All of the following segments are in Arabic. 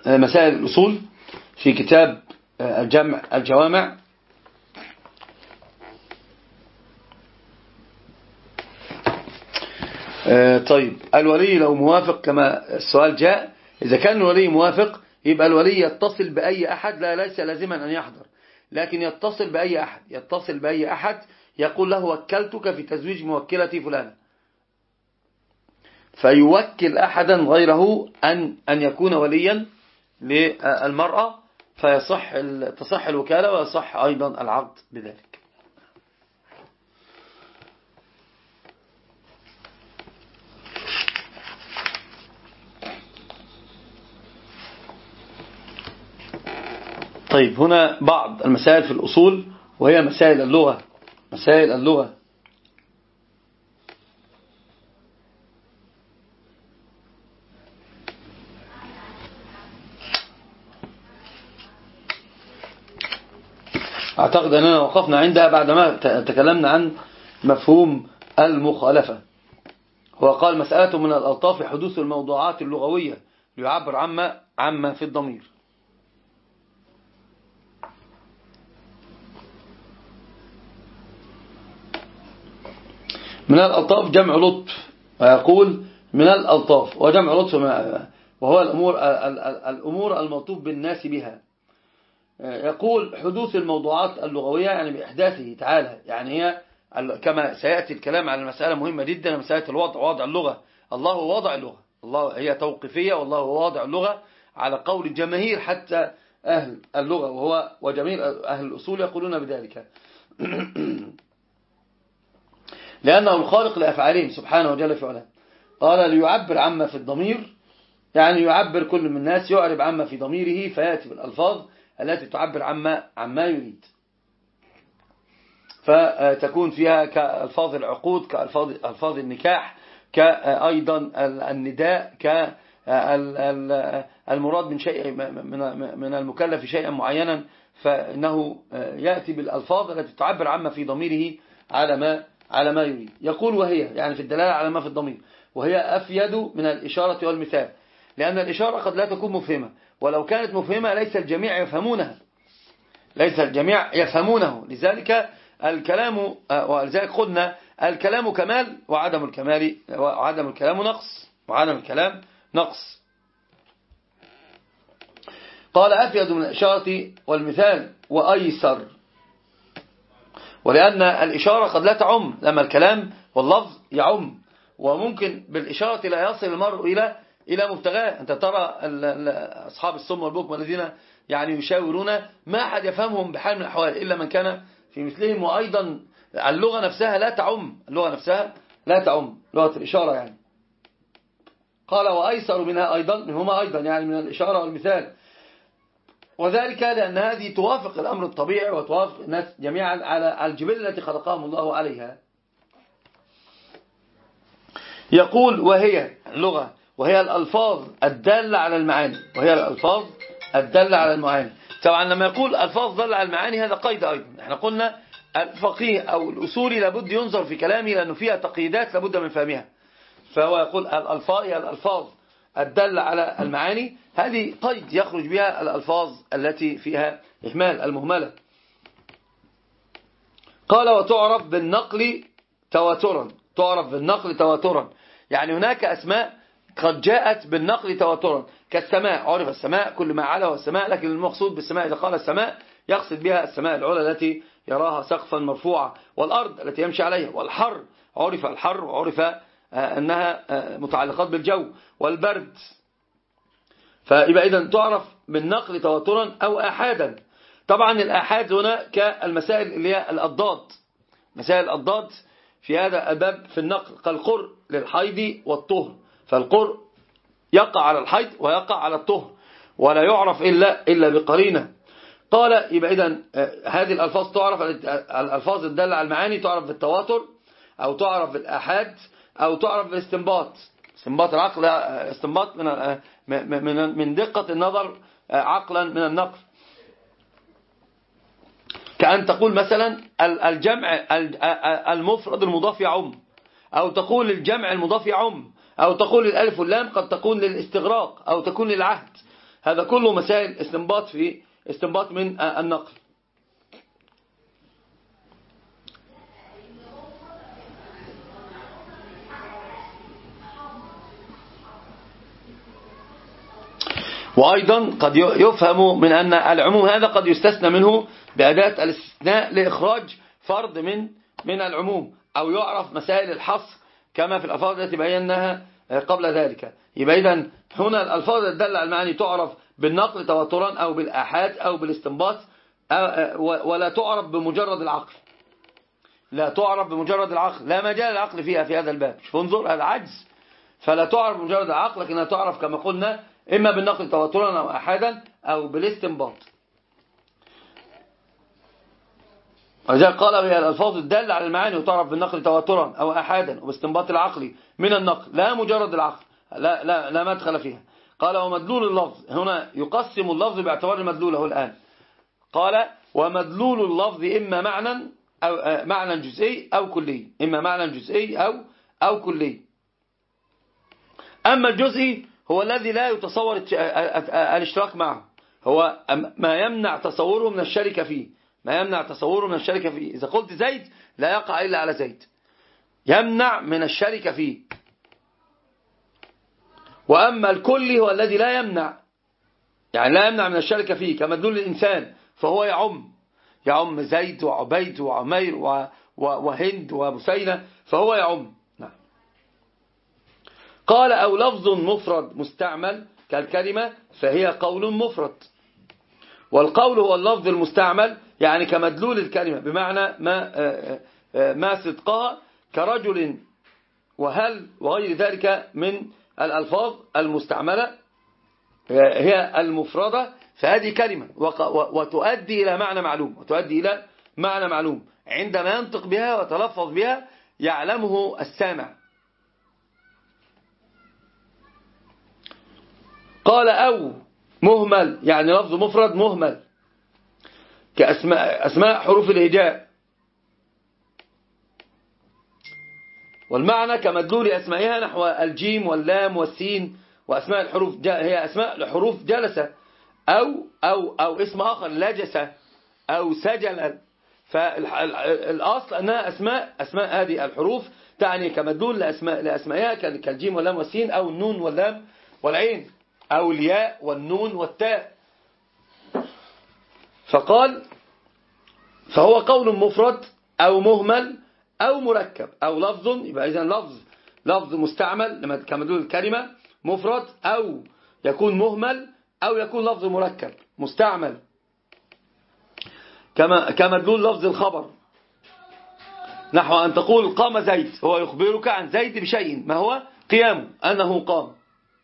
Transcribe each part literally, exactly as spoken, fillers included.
مسائل الأصول في كتاب الجمع الجوامع. طيب الولي لو موافق كما السؤال جاء، إذا كان الولي موافق يبقى الولي يتصل بأي أحد، لا ليس لازما أن يحضر، لكن يتصل بأي أحد يتصل بأي أحد يقول له وكلتك في تزويج موكلتي فلانة، فيوكل أحدا غيره أن أن يكون وليا للمرأة، فيصح تصح الوكالة ويصح أيضا العقد بذلك. طيب هنا بعض المسائل في الأصول وهي مسائل اللغة. مسائل اللغة أعتقد أننا وقفنا عندها بعدما تكلمنا عن مفهوم المخالفة. هو قال مسألة من الألطاف حدوث الموضوعات اللغوية ليعبر عما عما في الضمير. من الألطاف جمع لطف، ويقول من الألطاف وجمع لطف وهو الأمور الأمور الملطوف بالناس بها. يقول حدوث الموضوعات اللغوية يعني بإحداثه تعالى، يعني هي كما سيأتي الكلام على المسألة مهمة جدا، مسألة الوضع، وضع اللغة. الله هو وضع اللغة، الله هي توقيفية والله هو وضع اللغة على قول الجماهير حتى أهل اللغة، وهو وجميع أهل الأصول يقولون بذلك لأنه الخالق لأفعالهم سبحانه وجل في علاه. قال ليعبر عما في الضمير، يعني يعبر كل من الناس يعرب عما في ضميره، فيأتي بالألفاظ التي تعبر عما عما يريد، فتكون فيها كألفاظ العقود، كألفاظ ألفاظ النكاح، كأيضا النداء، كالمراد من شيء من المكلف شيئا معينا، فإنه يأتي بالألفاظ التي تعبر عما في ضميره على ما على ما يريد. يقول وهي يعني في الدلالة على ما في الضمير، وهي أفيد من الإشارة والمثال، لأن الإشارة قد لا تكون مفهمة، ولو كانت مفهمة ليس الجميع يفهمونها ليس الجميع يفهمونه لذلك الكلام، ولذلك قلنا الكلام كمال وعدم الكمال وعدم الكلام نقص وعدم الكلام نقص. قال أفيد من الإشارة والمثال وأيسر، ولأن الإشارة قد لا تعم، لما الكلام واللفظ يعم، وممكن بالإشارة لا يصل المرء إلى إلى مبتغاه. أنت ترى أصحاب الصم والبكم الذين يعني يشاورون ما أحد يفهمهم بحال من الأحوال إلا من كان في مثلهم. وأيضا اللغة نفسها لا تعم، اللغة نفسها لا تعم، لغة الإشارة يعني. قال وأيسر منها أيضا منهما أيضا يعني من الإشارة والمثال، وذلك لأن هذه توافق الأمر الطبيعي وتوافق الناس جميعا على الجبلة التي خلقهم الله عليها. يقول وهي اللغة وهي الألفاظ الدالة على المعاني، وهي الألفاظ الدالة على المعاني. طبعا لما يقول ألفاظ دالة على المعاني هذا قيد أيضا. احنا قلنا الفقيه أو الأصولي لابد ينظر في كلامه لأنه فيها تقييدات لابد من فهمها، فهو يقول الألفاظ هي الألفاظ الدالة على المعاني، هذه قيد يخرج بها الألفاظ التي فيها إهمال المهملة. قال وتعرف بالنقل تواترا، تعرف بالنقل تواترا، يعني هناك أسماء قد جاءت بالنقل تواترا كالسماء، عرف السماء كل ما علا والسماء، لكن المقصود بالسماء إذا قال السماء يقصد بها السماء العلى التي يراها سقفا مرفوعة، والأرض التي يمشي عليها، والحر عرف الحر وعرف أنها متعلقات بالجو، والبرد. فيبقى إذن تعرف بالنقل تواترا أو آحادا. طبعا الآحاد هنا كالمسائل اللي هي الأضداد، مسائل الأضداد في هذا الباب في النقل كالقر للحيض والطهر، فالقر يقع على الحيض ويقع على الطهر ولا يعرف إلا إلا بقرينة. قال يبقى إذن هذه الألفاظ تعرف، الألفاظ الدالة على المعاني تعرف بالتواتر أو تعرف بالآحاد أو تعرف بالاستنباط، استنباط العقل، استنباط من من من دقة النظر عقلا من النقل. كأن تقول مثلا الجمع المفرد المضاف يعم، أو تقول الجمع المضاف يعم، أو تقول الألف واللام قد تكون للاستغراق أو تكون للعهد. هذا كله مسائل استنباط في استنباط من النقل. وأيضا قد يفهم من أن العموم هذا قد يستثنى منه بأداة الاستثناء لإخراج فرد من من العموم، أو يعرف مسائل الحصر كما في الألفاظ التي بيناها قبل ذلك. يبقى إذن هنا الألفاظ الدالة على المعاني تعرف بالنقل تواترا أو بالآحاد أو بالاستنباط، ولا تعرف بمجرد العقل، لا تعرف بمجرد العقل، لا مجال العقل فيها في هذا الباب. شوف انظر، هذا عجز، فلا تعرف بمجرد العقل، لكنها تعرف كما قلنا إما بالنقل تواترا أو أحادا أو بالاستنباط. ولذلك قال وهي الألفاظ الدالة على المعاني وتعرف بالنقل تواترا أو أحادا وباستنباط العقل من النقل، لا مجرد العقل، لا, لا, لا مدخل فيها. قال ومدلول اللفظ، هنا يقسم اللفظ باعتبار المدلول له الآن. قال ومدلول اللفظ إما معنى أو معنى جزئي أو كلي، إما معنى جزئي أو أو كلي. أما الجزئي هو الذي لا يتصور الاشتراك معه، هو ما يمنع تصوره من الشركة فيه، ما يمنع تصوره من الشركة فيه. إذا قلت زيد لا يقع إلا على زيد، يمنع من الشركة فيه. وأما الكلي هو الذي لا يمنع، يعني لا يمنع من الشركة فيه، كمدلول الإنسان فهو يعم يعم زيد وعبيد وعمير وهند وبسينة، فهو يعم. نعم. قال أو لفظ مفرد مستعمل كالكلمة فهي قول مفرد، والقول هو اللفظ المستعمل يعني كمدلول الكلمة، بمعنى ما ما صدقها كرجل وهل وغير ذلك من الألفاظ المستعملة هي المفردة، فهذه كلمة وتؤدي إلى معنى معلوم، وتؤدي إلى معنى معلوم عندما ينطق بها وتلفظ بها يعلمه السامع. قال أو مهمل يعني لفظ مفرد مهمل كأسماء أسماء حروف الهجاء، والمعنى كمدلول أسمائها نحو الجيم واللام والسين، وأسماء الحروف هي أسماء لحروف جلسة، أو أو أو اسم آخر لجسة أو سجل. فالأصل أنها أسماء أسماء هذه الحروف تعني كمدلول لأسماء لأسمائها كالجيم واللام والسين، أو النون واللام والعين، أو الياء والنون والتاء. فقال فهو قول مفرد أو مهمل أو مركب أو لفظ، يبقى إذن لفظ لفظ مستعمل كمدلول الكلمة مفرد، أو يكون مهمل، أو يكون لفظ مركب مستعمل كما كمدلول لفظ الخبر، نحو أن تقول قام زيد، هو يخبرك عن زيد بشيء ما هو قيامه أنه قام.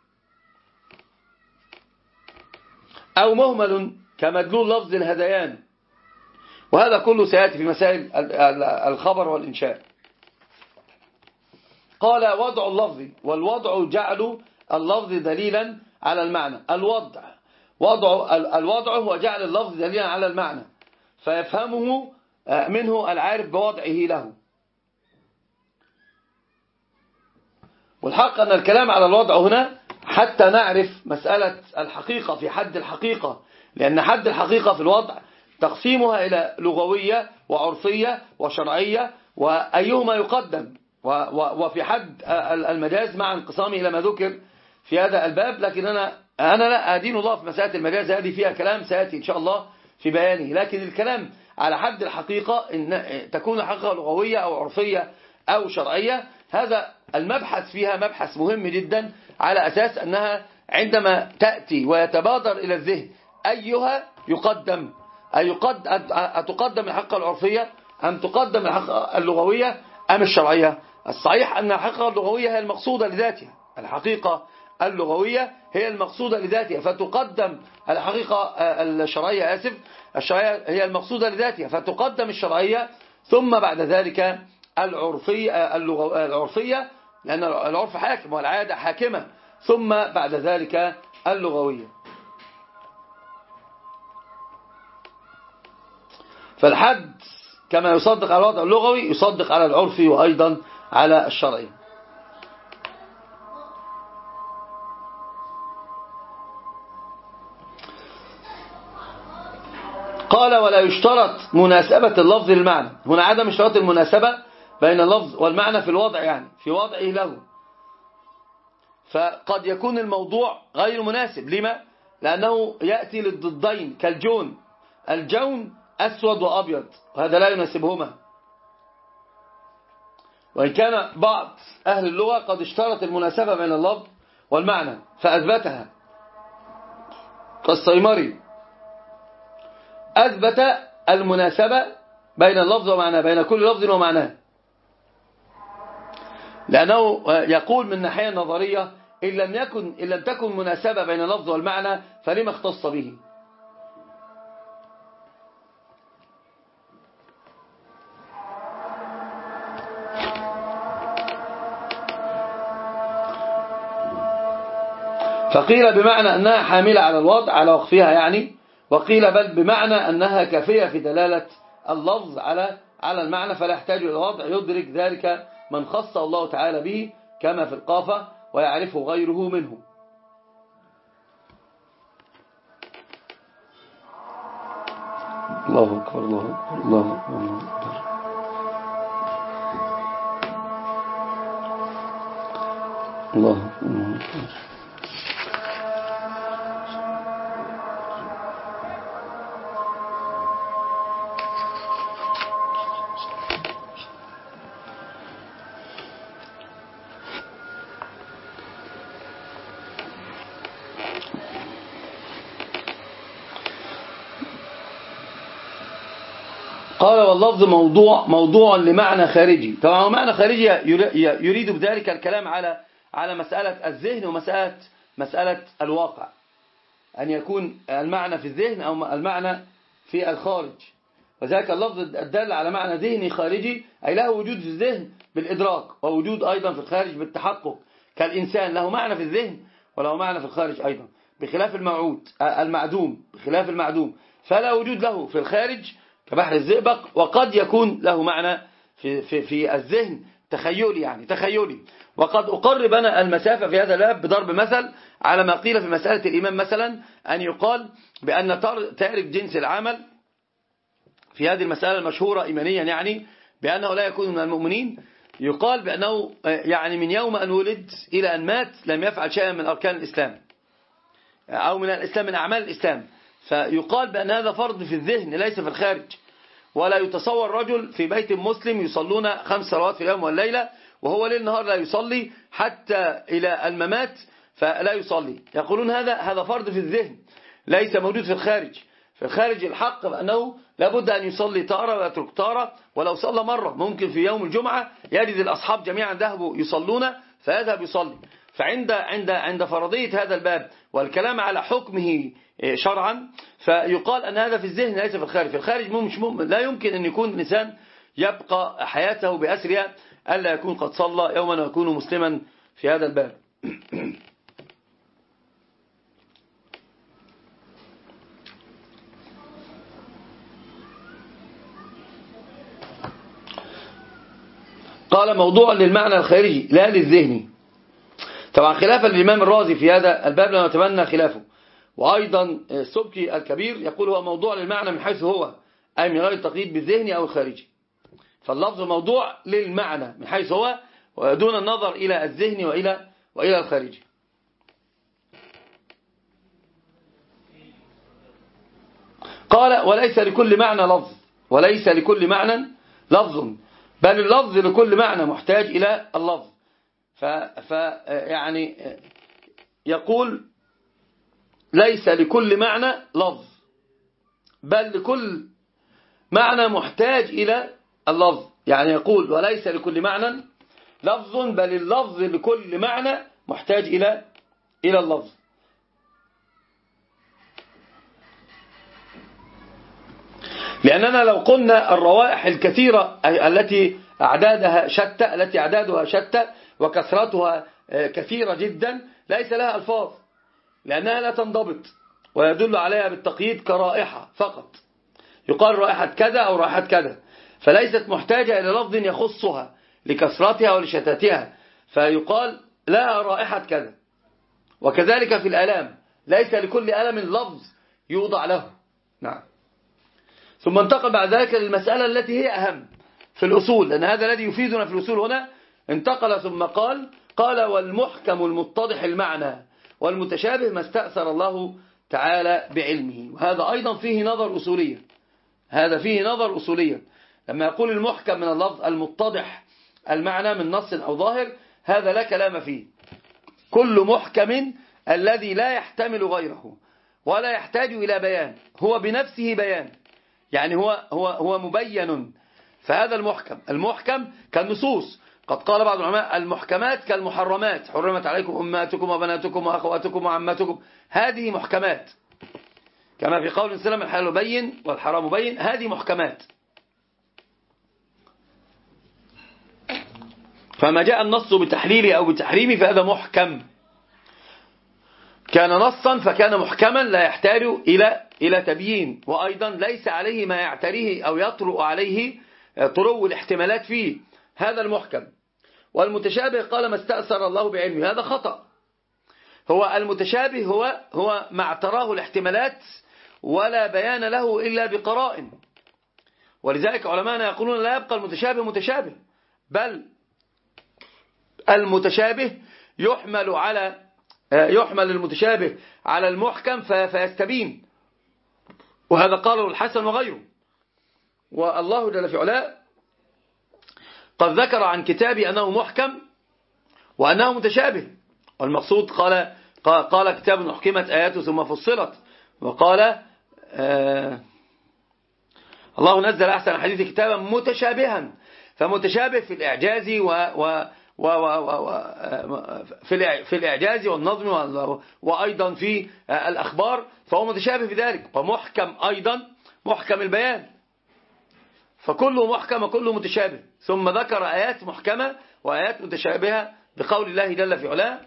أو مهمل كمدلول لفظ الهذيان، وهذا كله سيأتي في مسائل الخبر والإنشاء. قال وضع اللفظ، والوضع جعل اللفظ دليلا على المعنى. الوضع وضع الوضع هو جعل اللفظ دليلا على المعنى، فيفهمه منه العارف بوضعه له. والحق أن الكلام على الوضع هنا حتى نعرف مسألة الحقيقة في حد الحقيقة، لأن حد الحقيقة في الوضع تقسيمها إلى لغوية وعرفية وشرعية، وأيهما يقدم، وفي حد المجاز مع انقسامه إلى ما ذكر في هذا الباب. لكن أنا أنا لا أدين الله في مسألة المجاز، هذه فيها كلام سيأتي إن شاء الله في بيانه. لكن الكلام على حد الحقيقة إن تكون الحقيقة لغوية أو عرفية أو شرعية، هذا المبحث فيها مبحث مهم جدا، على أساس أنها عندما تأتي ويتبادر إلى الذهن أيها يقدم، أتقدم الحقيقة العرفية أم تقدم الحقيقة اللغوية أم الشرعية؟ الصحيح أن الحقيقة اللغوية هي المقصودة لذاتها، الحقيقة اللغوية هي المقصودة لذاتها فتقدم الحقيقة الشرعية آسف الشرعية هي المقصودة لذاتها فتقدم الشرعية، ثم بعد ذلك العرفية العرفية لأن العرف حاكم والعادة حاكمة، ثم بعد ذلك اللغوية. فالحد كما يصدق على الوضع اللغوي يصدق على العرفي وأيضا على الشرعي. قال ولا يشترط مناسبة اللفظ للمعنى. هنا عدم اشتراط المناسبة بين اللفظ والمعنى في الوضع، يعني في وضعه له. فقد يكون الموضوع غير مناسب. لما؟ لأنه يأتي للضدين كالجون، الجون أسود وأبيض وهذا لا يناسبهما. وإن كان بعض أهل اللغة قد اشترط المناسبة بين اللفظ والمعنى فأثبتها، كالصيمري أثبت المناسبة بين اللفظ ومعناه، بين كل لفظ ومعناه، لأنه يقول من الناحية النظرية إن لم يكن إن لم تكن مناسبة بين اللفظ والمعنى فلما اختص به. فقيل بمعنى أنها حاملة على الوضع على وقفها يعني، وقيل بل بمعنى أنها كافية في دلالة اللفظ على على المعنى فلا يحتاج إلى الوضع، يدرك ذلك من خص الله تعالى به كما في القافة ويعرفه غيره منه. الله أكبر الله أكبر الله أكبر الله أكبر الله أكبر. قال واللفظ موضوع موضوع لمعنى خارجي. طبعا معنى خارجي يريد بذلك الكلام على على مسألة الذهن ومسألة مسألة الواقع، أن يكون المعنى في الذهن أو المعنى في الخارج. وذلك اللفظ الدال على معنى ذهني خارجي أي له وجود في الذهن بالإدراك ووجود أيضا في الخارج بالتحقق، كالإنسان له معنى في الذهن وله معنى في الخارج أيضا، بخلاف الموعود المعدوم بخلاف المعدوم فلا وجود له في الخارج كبحر الزئبق، وقد يكون له معنى في, في, في الذهن تخيلي يعني تخيلي. وقد أقرب أنا المسافة في هذا الباب بضرب مثل على ما قيل في مسألة الإيمان، مثلا أن يقال بأن تعرف جنس العمل في هذه المسألة المشهورة إيمانيا، يعني بأنه لا يكون من المؤمنين. يقال بأنه يعني من يوم أن ولد إلى أن مات لم يفعل شيئا من أركان الإسلام أو من الإسلام من أعمال الإسلام، فيقال بأن هذا فرض في الذهن ليس في الخارج. ولا يتصور رجل في بيت مسلم يصلون خمس صلوات في اليوم والليلة وهو ليل نهار لا يصلي حتى إلى الممات فلا يصلي، يقولون هذا هذا فرض في الذهن ليس موجود في الخارج. في الخارج الحق بأنه لابد أن يصلي تارة ويترك تارة، ولو صلى مرة ممكن في يوم الجمعة يجد الأصحاب جميعا ذهبوا يصلون فيذهب يصلي. فعند عند عند فرضية هذا الباب والكلام على حكمه شرعا فيقال أن هذا في الذهن ليس في الخارج. في الخارج مش ممكن لا يمكن أن يكون الإنسان يبقى حياته بأسرها ألا يكون قد صلى يوما ويكون مسلما في هذا الباب. قال موضوع للمعنى الخارجي لا للذهني. طبعا خلافا للإمام الرازي في هذا الباب لا نتمنى خلافه. وأيضا السبكي الكبير يقول هو موضوع للمعنى من حيث هو أي من غير التقييد بالذهني أو الخارجي. فاللفظ موضوع للمعنى من حيث هو ودون النظر إلى الذهني وإلى وإلى الخارجي. قال وليس لكل معنى لفظ وليس لكل معنى لفظ بل اللفظ لكل معنى محتاج إلى اللفظ. ف, ف يعني يقول ليس لكل معنى لفظ بل لكل معنى محتاج إلى اللفظ. يعني يقول وليس لكل معنى لفظ بل اللفظ لكل معنى محتاج إلى إلى اللفظ. لأننا لو قلنا الروائح الكثيرة التي أعدادها شتى التي أعدادها شتى وكثرتها كثيرة جدا ليس لها ألفاظ لأنها لا تنضبط ويدل عليها بالتقييد كرائحة فقط، يقال رائحة كذا أو رائحة كذا، فليست محتاجة إلى لفظ يخصها لكثرتها ولشتاتها فيقال لا رائحة كذا. وكذلك في الآلام ليس لكل ألم لفظ يوضع له. نعم. ثم انتقل بعد ذلك للمسألة التي هي أهم في الأصول، لأن هذا الذي يفيدنا في الأصول هنا. انتقل ثم قال قال والمحكم المتضح المعنى والمتشابه ما استأثر الله تعالى بعلمه. وهذا أيضا فيه نظر أصوليا، هذا فيه نظر أصوليا. لما يقول المحكم من اللفظ المتضح المعنى من نص أو ظاهر، هذا لا كلام فيه. كل محكم الذي لا يحتمل غيره ولا يحتاج إلى بيان، هو بنفسه بيان، يعني هو هو هو مبين. فهذا المحكم. المحكم كالنصوص. قد قال بعض العلماء المحكمات كالمحرمات، حرمت عليكم أمهاتكم وبناتكم وأخواتكم وعماتكم، هذه محكمات. كما في قول السلام الحلال بين والحرام بين، هذه محكمات. فما جاء النص بتحليله أو بتحريمه فهذا محكم. كان نصا فكان محكما لا يحتاج إلى إلى تبيين، وأيضا ليس عليه ما يعتريه أو يطرؤ عليه طرو الاحتمالات فيه، هذا المحكم. والمتشابه قال ما استأثر الله بعلمه، هذا خطأ. هو المتشابه هو هو ما اعتراه الاحتمالات ولا بيان له إلا بقرائن. ولذلك علماءنا يقولون لا يبقى المتشابه متشابه، بل المتشابه يحمل على يحمل المتشابه على المحكم فيستبين. وهذا قاله الحسن وغيره. والله جل في علاه قد ذكر عن كتابه أنه محكم وأنه متشابه. والمقصود قال قال كتاب أحكمت آياته ثم فصلت، وقال آه الله نزل أحسن الحديث كتابا متشابها. فمتشابه في الإعجاز و, و و و و في في الإعجاز والنظم وأيضا في الأخبار، فهو متشابه في ذلك. ومحكم أيضا محكم البيان، فكله محكم وكله متشابه. ثم ذكر آيات محكمة وآيات متشابهة بقول الله جل في علاه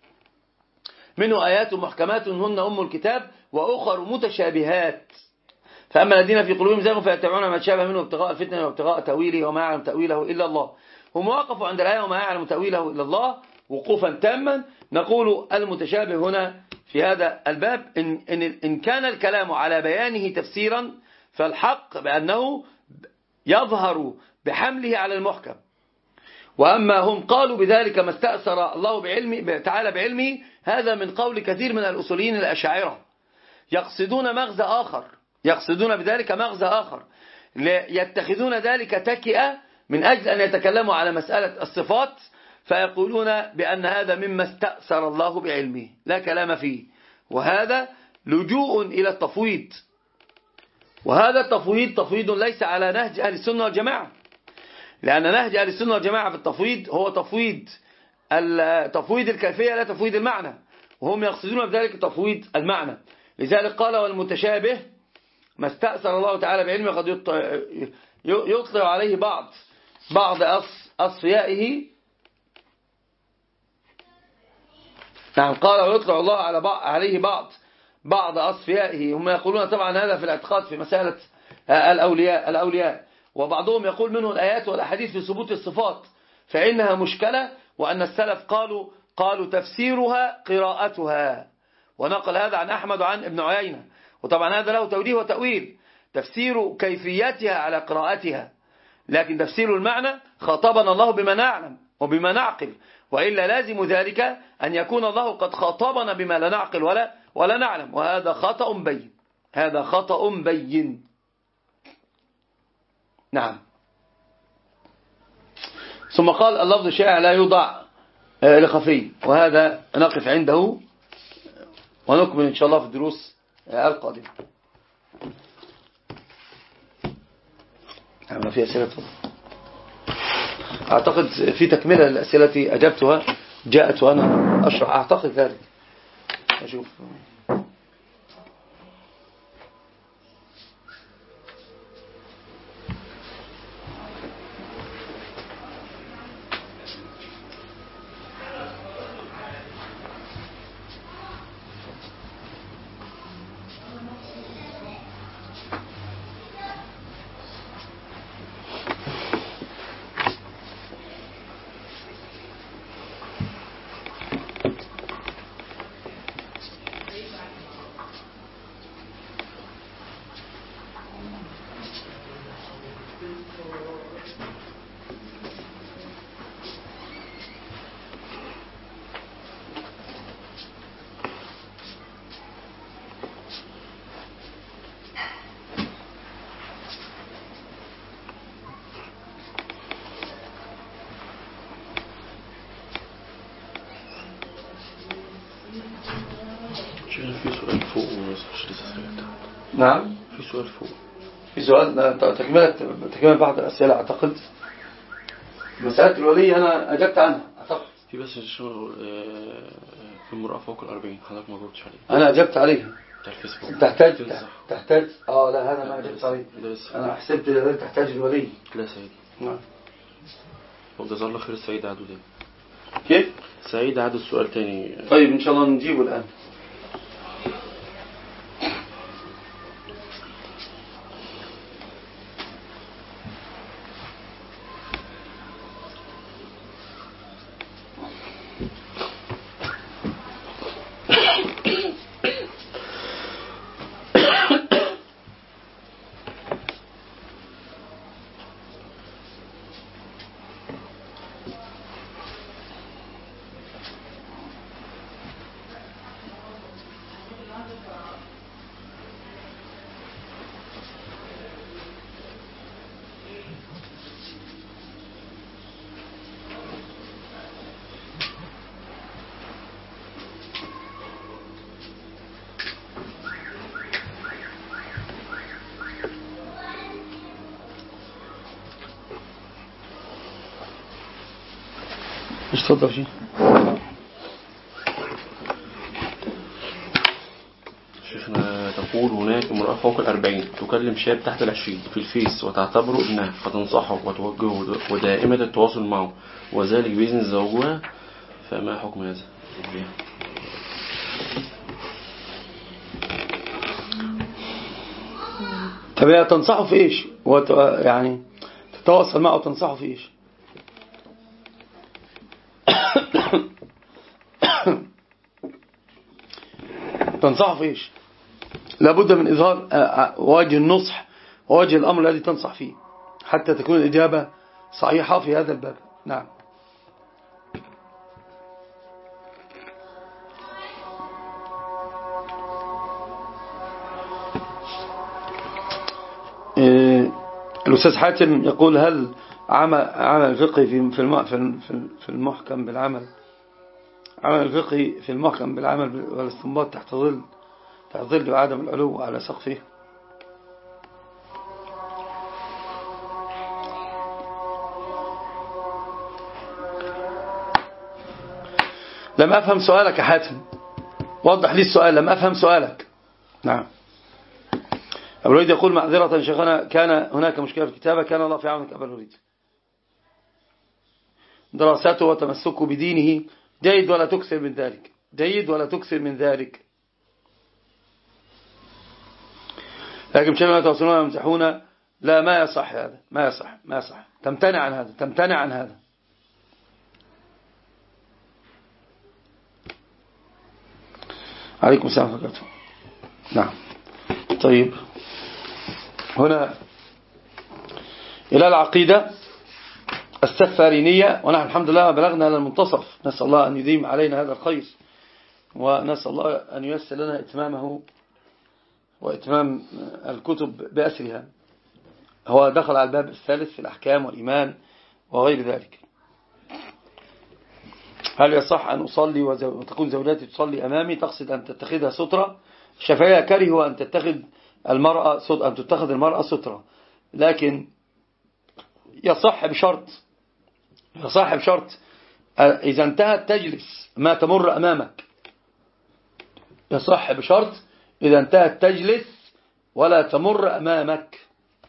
منه آيات محكمات هن أم الكتاب وأخر متشابهات فأما الذين في قلوبهم زيغ فيتبعون ما تشابه منه ابتغاء الفتنة وابتغاء تأويله وما يعلم تأويله إلا الله. هم وقفوا عند الآية وما يعلم تأويله إلا الله وقوفا تاما. نقول المتشابه هنا في هذا الباب إن, إن, إن كان الكلام على بيانه تفسيرا فالحق بأنه يظهر بحمله على المحكم. وأما هم قالوا بذلك ما استأثر الله بعلمه تعالى بعلمه، هذا من قول كثير من الأصوليين الأشاعرة، يقصدون مغزى آخر، يقصدون بذلك مغزى آخر، يتخذون ذلك تكئة من أجل أن يتكلموا على مسألة الصفات، فيقولون بأن هذا مما استأثر الله بعلمه لا كلام فيه. وهذا لجوء إلى التفويض، وهذا التفويض تفويض ليس على نهج أهل السنة والجماعة، لأن نهج أهل السنة والجماعة في التفويض هو تفويض تفويض الكيفية لا تفويض المعنى، وهم يقصدون بذلك تفويض المعنى. لذلك قال والمتشابه ما استأثر الله تعالى بعلمه قد يطلع عليه بعض بعض أصفيائه. نعم قال ويطلع الله على بعض عليه بعض بعض أصفيائه. هم يقولون طبعا هذا في الاعتقاد في مسألة الأولياء الأولياء وبعضهم يقول منه الآيات والأحاديث في ثبوت الصفات فإنها مشكلة، وأن السلف قالوا قالوا تفسيرها قراءتها، ونقل هذا عن أحمد وعن ابن عيينة. وطبعا هذا له توجيه وتأويل، تفسير كيفيتها على قراءتها، لكن تفسير المعنى خاطبنا الله بما نعلم وبما نعقل، وإلا لازم ذلك أن يكون الله قد خاطبنا بما لا نعقل ولا ولا نعلم، وهذا خطأ بين، هذا خطأ بين. نعم. ثم قال اللفظ الشائع لا يوضع لخفي، وهذا نقف عنده ونكمل إن شاء الله في الدروس القادمة. نعم في أسئلة فضل. أعتقد في تكملة الأسئلة التي أجبتها جاءت وأنا أشرح، أعتقد ذلك. أشوف في سؤال فوق مش لسه سألت. نعم في سؤال فوق. في سؤال تكملة تكملة بعض الأسئلة أعتقد. مسألة الولي أنا أجبت عنها أعتقد. في بس شو في المرأة فوق الأربعين حضرتك ما جاوبتش عليه. أنا أجبت عليها. تحتاج تحتاج اه لا هذا ما أجبت عليه. أنا حسبت ذلك تحتاج الولي. لا سيدي. نعم. وجزاه الله خير. سعيد عدو تاني. كيف؟ سعيد عدو السؤال تاني. طيب إن شاء الله نجيبه الآن. ايش تفضل شيء شيخنا؟ تقول هناك امرأة فوق الأربعين تكلم شاب تحت العشرين في الفيس وتعتبره ابنها فتنصحه وتوجهه ودائمة التواصل معه وذلك بإذن زوجها، فما حكم هذا؟ طب هي تنصحه في ايش؟ يعني تتواصل معه وتنصحه في ايش؟ تنصحه في ايش؟ لابد من إظهار وجه النصح ووجه الأمر الذي تنصح فيه حتى تكون الإجابة صحيحة في هذا الباب. نعم. الأستاذ حاتم يقول هل عمل عمل الفقه في في المحكم بالعمل عمل الفقه في المحكم بالعمل والاستنباط تحت ظل تحت ظل عدم العلو على سقفه؟ لم أفهم سؤالك يا حاتم، وضح لي السؤال. لم أفهم سؤالك. نعم. أبو الوليد يقول معذرة شيخنا كان هناك مشكلة في الكتابة، كان الله في عونك أبو الوليد. دراسته وتمسكه بدينه جيد ولا تكثر من ذلك، جيد ولا تكثر من ذلك. لكن شيخنا يتواصلون ويمزحون، لا ما يصح هذا، ما يصح ما يصح تمتنع عن هذا، تمتنع عن هذا. عليكم السلام ورحمة الله. نعم. طيب هنا إلى العقيدة السفارينية، ونحن الحمد لله بلغنا إلى المنتصف. نسأل الله أن يديم علينا هذا الخير، ونسأل الله أن ييسر لنا إتمامه وإتمام الكتب بأسرها. هو دخل على الباب الثالث في الأحكام والإيمان وغير ذلك. هل يصح أن أصلي وتكون زوجاتي تصلي أمامي؟ تقصد أن تتخذها سترة. الشافعية كرهوا أن تتخذ المرأة أن تتخذ المرأة سترة، لكن يصح بشرط يصح بشرط إذا انتهت تجلس ما تمر أمامك. يصح بشرط إذا انتهت تجلس ولا تمر أمامك.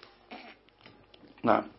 نعم.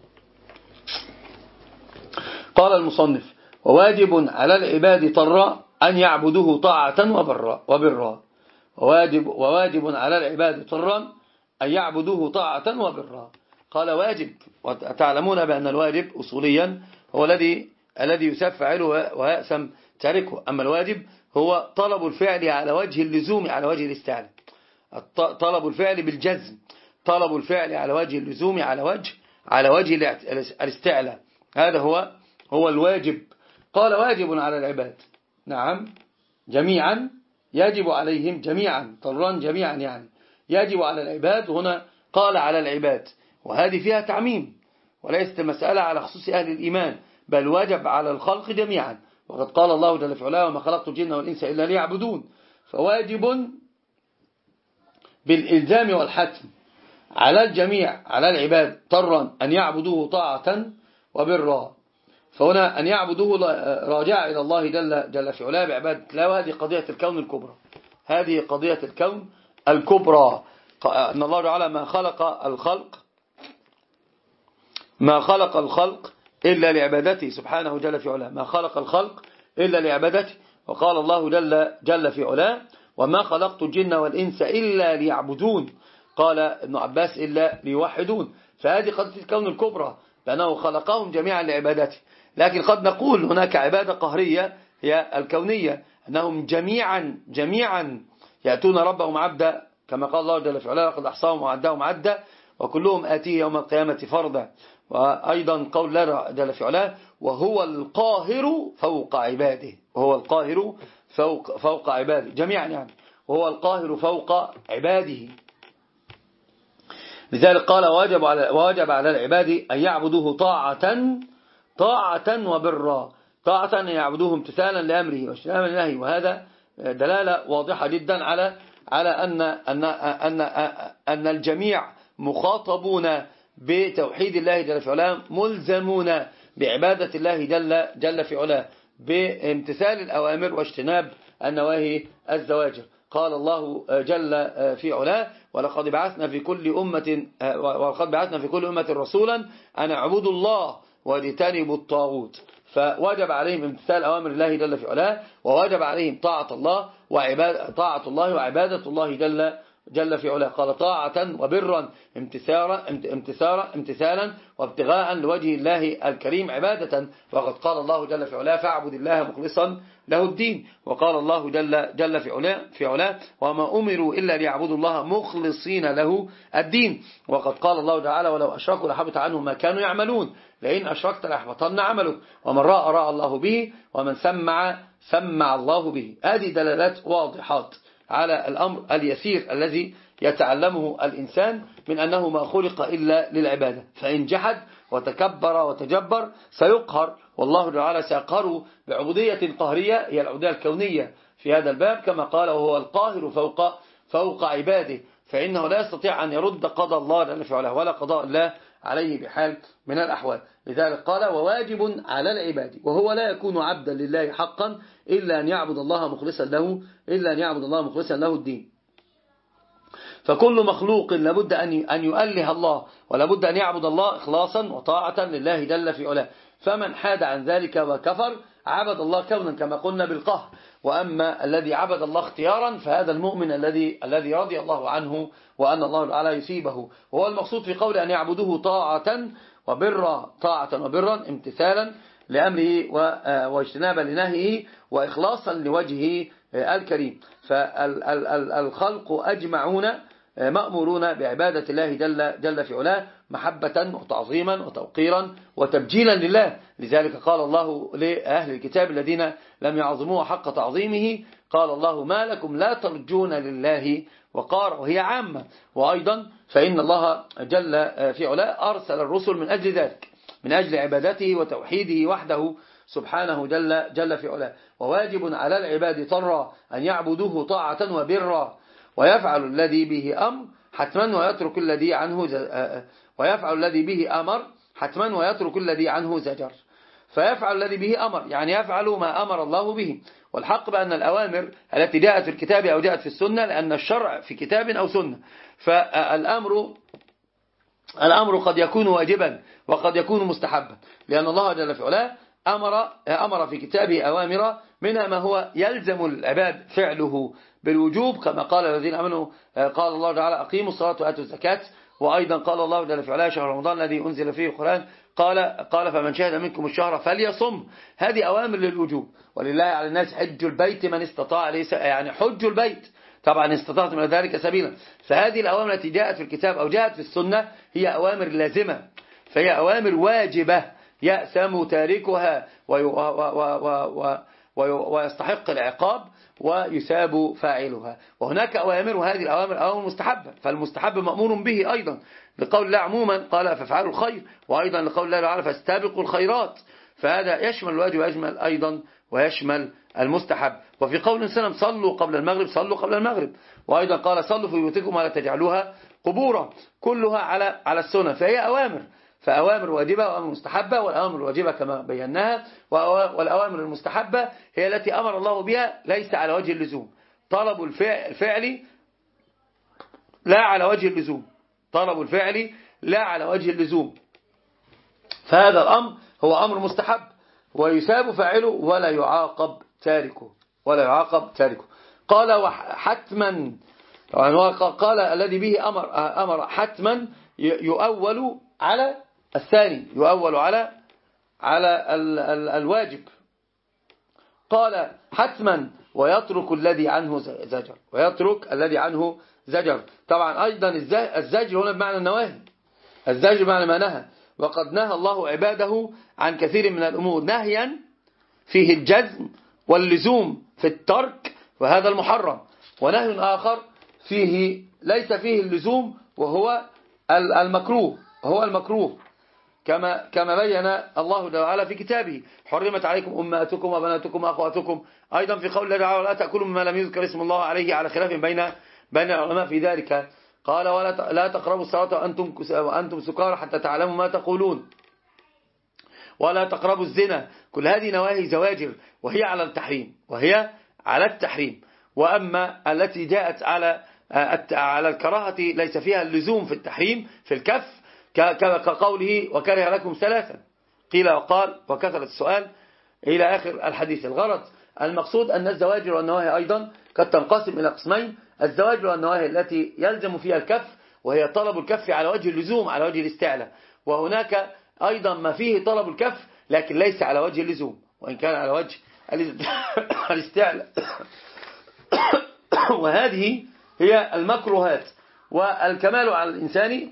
قال المصنف وواجب على العباد طرا أن يعبدوه طاعة وبرا وبرا وواجب, وواجب على العباد طرا أن يعبدوه طاعة وبرا. قال واجب، وتعلمون بأن الواجب أصوليا هو الذي الذي يساب فاعله ويأسم تاركه. أما الواجب هو طلب الفعل على وجه اللزوم على وجه الاستعلاء. طلب الفعل بالجزم، طلب الفعل على وجه اللزوم على وجه على وجه الاستعلاء، هذا هو هو الواجب. قال واجب على العباد، نعم جميعا، يجب عليهم جميعا، طرا جميعا يعني يجب على العباد. هنا قال على العباد، وهذه فيها تعميم وليست المسألة على خصوص أهل الإيمان، بل واجب على الخلق جميعا. وقد قال الله جل في علاه وما خلقت الجن والإنس إلا ليعبدون. فواجب بالإلزام والحتم على الجميع على العباد طرا أن يعبدوه طاعة وبرا. فهنا أن يعبدوه راجع إلى الله جل, جل في علاه بعبادة الله. وهذه قضية الكون الكبرى، هذه قضية الكون الكبرى. أن الله تعالى ما خلق الخلق ما خلق الخلق إلا لعبادته سبحانه جل في علاه، ما خلق الخلق إلا لعبادته. وقال الله جل, جل في علاه وما خلقت الجن والإنس إلا ليعبدون. قال ابن عباس إلا ليوحدون. فهذه قضية الكون الكبرى لأنه خلقهم جميعا لعبادته. لكن قد نقول هناك عبادة قهرية هي الكونية، أنهم جميعا جميعا يأتون ربهم عبدا كما قال الله جل في علاه لقد أحصاهم وعدهم عدا وكلهم آتيه يوم القيامة فردا. وأيضا قول الله جل في علاه وهو القاهر فوق عباده، وهو القاهر فوق, فوق عباده جميعا، يعني وهو القاهر فوق عباده. لذلك قال واجب على, واجب على العباد أن يعبدوه طاعة طاعة وبرا. طاعة أن يعبدوه امتثالا لأمره واجتنابا لنهيه. وهذا دلالة واضحة جدا على على أن أن أن أن الجميع مخاطبون بتوحيد الله جل في علاه، ملزمون بعبادة الله جل جل في علاه بامتثال الأوامر واجتناب النواهي الزواجر. قال الله جل في علاه ولقد بعثنا في كل أمة ولقد بعثنا في كل أمة رسولا أن اعبدوا الله واجتنبوا الطاغوت. فوجب عليهم امتثال أوامر الله جل في علاه، ووجب عليهم طاعة الله وعبادة طاعة الله وعبادة الله جل جل في علاه. قال طاعة وبرا امتثالا امتثالا امتثالا وابتغاء لوجه الله الكريم عبادة. وقد قال الله جل في علاه فاعبد الله مخلصا له الدين. وقال الله جل جل في علاه في علاه وما أمروا إلا ليعبدوا الله مخلصين له الدين. وقد قال الله تعالى ولو أشركوا لحبط عنهم ما كانوا يعملون لئن أشركت ليحبطن عملك ومن رأى رأى الله به ومن سمع سمع الله به. هذه دلالات واضحات على الأمر اليسير الذي يتعلمه الإنسان من أنه ما خلق إلا للعبادة. فإن جحد وتكبر وتجبر سيقهر، والله تعالى سيقهره بعبودية قهرية هي العبودية الكونية في هذا الباب كما قال وهو القاهر فوق فوق عباده. فإنه لا يستطيع أن يرد قضاء الله جل في علاه ولا قضاء الله عليه بحال من الأحوال. لذلك قال وواجب على العباد وهو لا يكون عبدا لله حقا إلا أن يعبد الله مخلصا له إلا أن يعبد الله مخلصا له الدين. فكل مخلوق لابد أن يؤله الله ولابد أن يعبد الله إخلاصا وطاعة لله جل في علاه. فمن حاد عن ذلك وكفر عبد الله كونا كما قلنا بالقهر. وأما الذي عبد الله اختيارا فهذا المؤمن الذي الذي رضي الله عنه وأن الله تعالى يثيبه. وهو المقصود في قول أن يعبدوه طاعة وبرا طاعة وبرا امتثالا لأمره واجتنابا لنهيه وإخلاصا لوجهه الكريم. فالخلق أجمعون مأمورون بعبادة الله جل, جل في علاه محبة وتعظيما وتوقيرا وتبجيلا لله. لذلك قال الله لأهل الكتاب الذين لم يعظموه حق تعظيمه قال الله ما لكم لا ترجون لله وقار. وهي عامة. وأيضا فإن الله جل في علاه أرسل الرسل من أجل ذلك من أجل عبادته وتوحيده وحده سبحانه جل, جل في علاه. وواجب على العباد طرا أن يعبدوه طاعة وبرا ويفعل الذي به أمر حتما ويترك الذي عنه ويفعل الذي به أمر حتما ويترك الذي عنه زجر. فيفعل الذي به أمر يعني يفعل ما أمر الله به. والحق بأن الأوامر التي جاءت في الكتاب أو جاءت في السنة لأن الشرع في كتاب أو سنة. فالأمر الأمر قد يكون واجبا وقد يكون مستحبا لأن الله جل في علاه أمر, أمر في كتابه أوامر منها ما هو يلزم العباد فعله بالوجوب كما قال الذين آمنوا قال الله تعالى أقيموا الصلاة وآتوا الزكاة. وأيضا قال الله جل في علاه شهر رمضان الذي أنزل فيه القرآن قال قال فمن شهد منكم الشهر فليصم. هذه أوامر للوجوب. ولله على الناس حج البيت من استطاع ليس يعني حج البيت طبعا استطعت من ذلك سبيلا. فهذه الأوامر التي جاءت في الكتاب أو جاءت في السنة هي أوامر لازمة فهي أوامر واجبة يأثم تاركها ويستحق العقاب ويثاب فاعلها. وهناك أوامر وهذه الأوامر أوامر مستحبة فالمستحب مأمور به أيضا لقول الله عموما قال فافعلوا الخير وأيضا لقول الله تعالى فاستبقوا الخيرات. فهذا يشمل الواجب ويشمل أيضا ويشمل المستحب. وفي قول سلم صلوا قبل المغرب صلوا قبل المغرب، وأيضا قال صلوا في بيوتكم ولا تجعلوها قبورا، كلها على على السنة. فهي أوامر، فأوامر واجبة وأوامر مستحبة، والأوامر الواجبة كما بيناها، والأوامر المستحبة هي التي أمر الله بها ليس على وجه اللزوم. طلب الفعل لا على وجه اللزوم، طلب الفعل لا على وجه اللزوم، فهذا الأمر هو أمر مستحب ويثاب فاعله ولا يعاقب تاركه، ولا يعاقب تاركه. قال وحتما، قال الذي به أمر, أمر حتما يؤول على الثاني، يؤول على على ال ال الواجب. قال حتما ويترك الذي عنه زجر، ويترك الذي عنه زجر. طبعا أيضا الزجر هنا بمعنى النواهي، الزجر بمعنى ما نهى، وقد نهى الله عباده عن كثير من الأمور نهيا فيه الجزم واللزوم في الترك وهذا المحرم، ونهي آخر فيه ليس فيه اللزوم وهو المكروه، هو المكروه كما كما بين الله جل وعلا في كتابه حرمت عليكم أمهاتكم وبناتكم وأخواتكم. أيضا في قول الله تعالى ولا تأكلوا مما لم يذكر اسم الله عليه، على خلاف بين بين العلماء في ذلك. قال ولا لا تقربوا الصلاة وأنتم وأنتم سكارى حتى تعلموا ما تقولون، ولا تقربوا الزنا. كل هذه نواهي زواجر وهي على التحريم، وهي على التحريم. وأما التي جاءت على على الكراهة ليس فيها اللزوم في التحريم في الكف، كقوله وكره لكم ثلاثا قيل وقال وكثرة السؤال إلى آخر الحديث. الغرض المقصود أن الزواجر والنواهي أيضا قد تنقسم إلى قسمين: الزواجر والنواهي التي يلزم فيها الكف وهي طلب الكف على وجه اللزوم على وجه الاستعلاء، وهناك أيضا ما فيه طلب الكف لكن ليس على وجه اللزوم وإن كان على وجه الاستعلاء. وهذه هي المكروهات. والكمال على الإنسان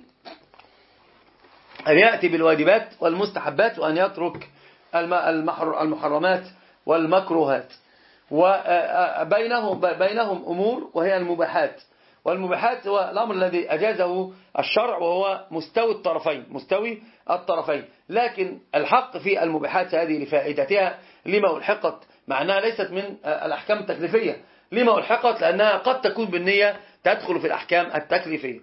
أن يأتي بالواجبات والمستحبات وأن يترك المحرمات والمكروهات. وبينهم بينهم أمور وهي المباحات، والمباحات هو الأمر الذي أجازه الشرع وهو مستوي الطرفين مستوي الطرفين لكن الحق في المباحات هذه لفائدتها لما ألحقت، مع أنها ليست من الأحكام التكليفية، لما ألحقت لأنها قد تكون بالنية تدخل في الأحكام التكليفية.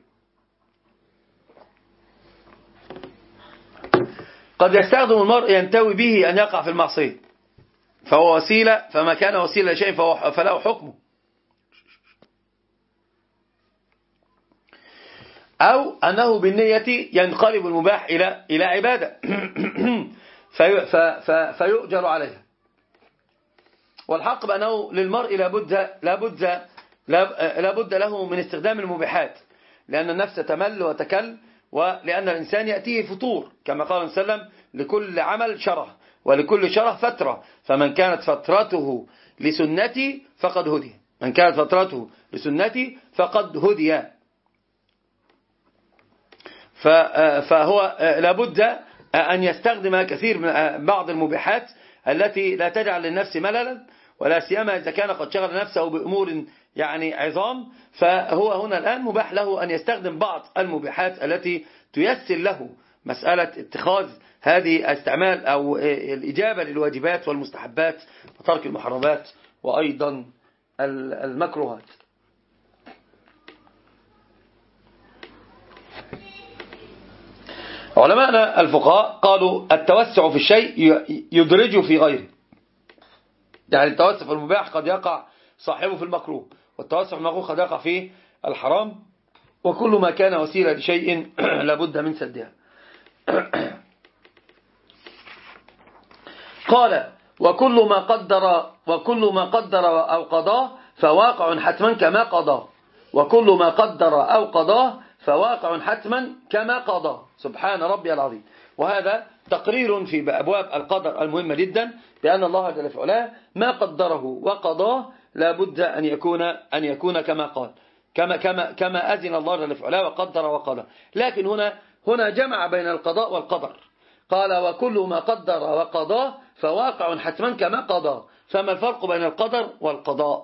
قد يستخدم المرء ينتوي به أن يقع في المعصية فهو وسيلة، فما كان وسيلة لشيء فله حكمه، أو أنه بالنية ينقلب المباح إلى إلى عبادة في في فيؤجر عليها. والحق بأنه للمرء لابد لابد لابد له من استخدام المباحات، لأن النفس تمل وتكل، ولأن الإنسان يأتيه فطور كما قال صلى الله عليه وسلم لكل عمل شره ولكل شره فترة، فمن كانت فترته لسنتي فقد هدي، من كانت فترته لسنتي فقد هدي. فهو لابد أن يستخدم كثير من بعض المباحات التي لا تجعل للنفس مللا، ولا سيما إذا كان قد شغل نفسه بأمور يعني عظام، فهو هنا الآن مباح له أن يستخدم بعض المباحات التي تيسر له مسألة اتخاذ هذه استعمال أو الإجابة للواجبات والمستحبات وترك المحرمات وأيضا المكروهات. علماءنا الفقهاء قالوا التوسع في الشيء يدرجه في غيره، يعني التوسع في المباح قد يقع صاحبه في المكروه، والتوسع في المكروه قد يقع في الحرام، وكل ما كان وسيلة لشيء لابد من سدها. قال وكل ما قدر وكل ما قدر أو قضاه فواقع حتما كما قضاه، وكل ما قدر أو قضاه فواقع حتما كما قضاه، سبحان ربي العظيم. وهذا تقرير في أبواب القدر المهمة جدا بأن الله جل وعلا ما قدره وقضاه لابد أن يكون أن يكون كما قال، كما كما كما أذن الله جل وعلا وقدر وقضى. لكن هنا هنا جمع بين القضاء والقدر، قال وكل ما قدر وقضاه فواقع حتما كما قضاه. فما الفرق بين القدر والقضاء؟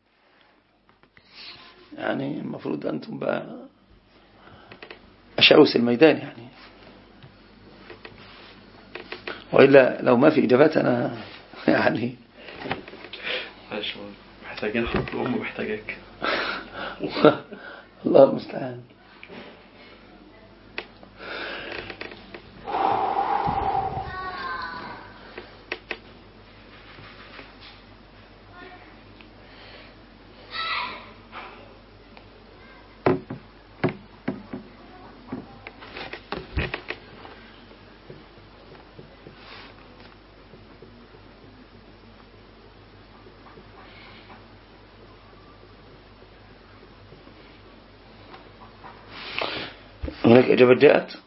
يعني المفروض أنتم بقى أشعوس الميدان يعني. وإلا لو ما في إجابات أنا يعني محتاجين حط الأم محتاجاك. الله المستعان. هناك إجابة جاءت؟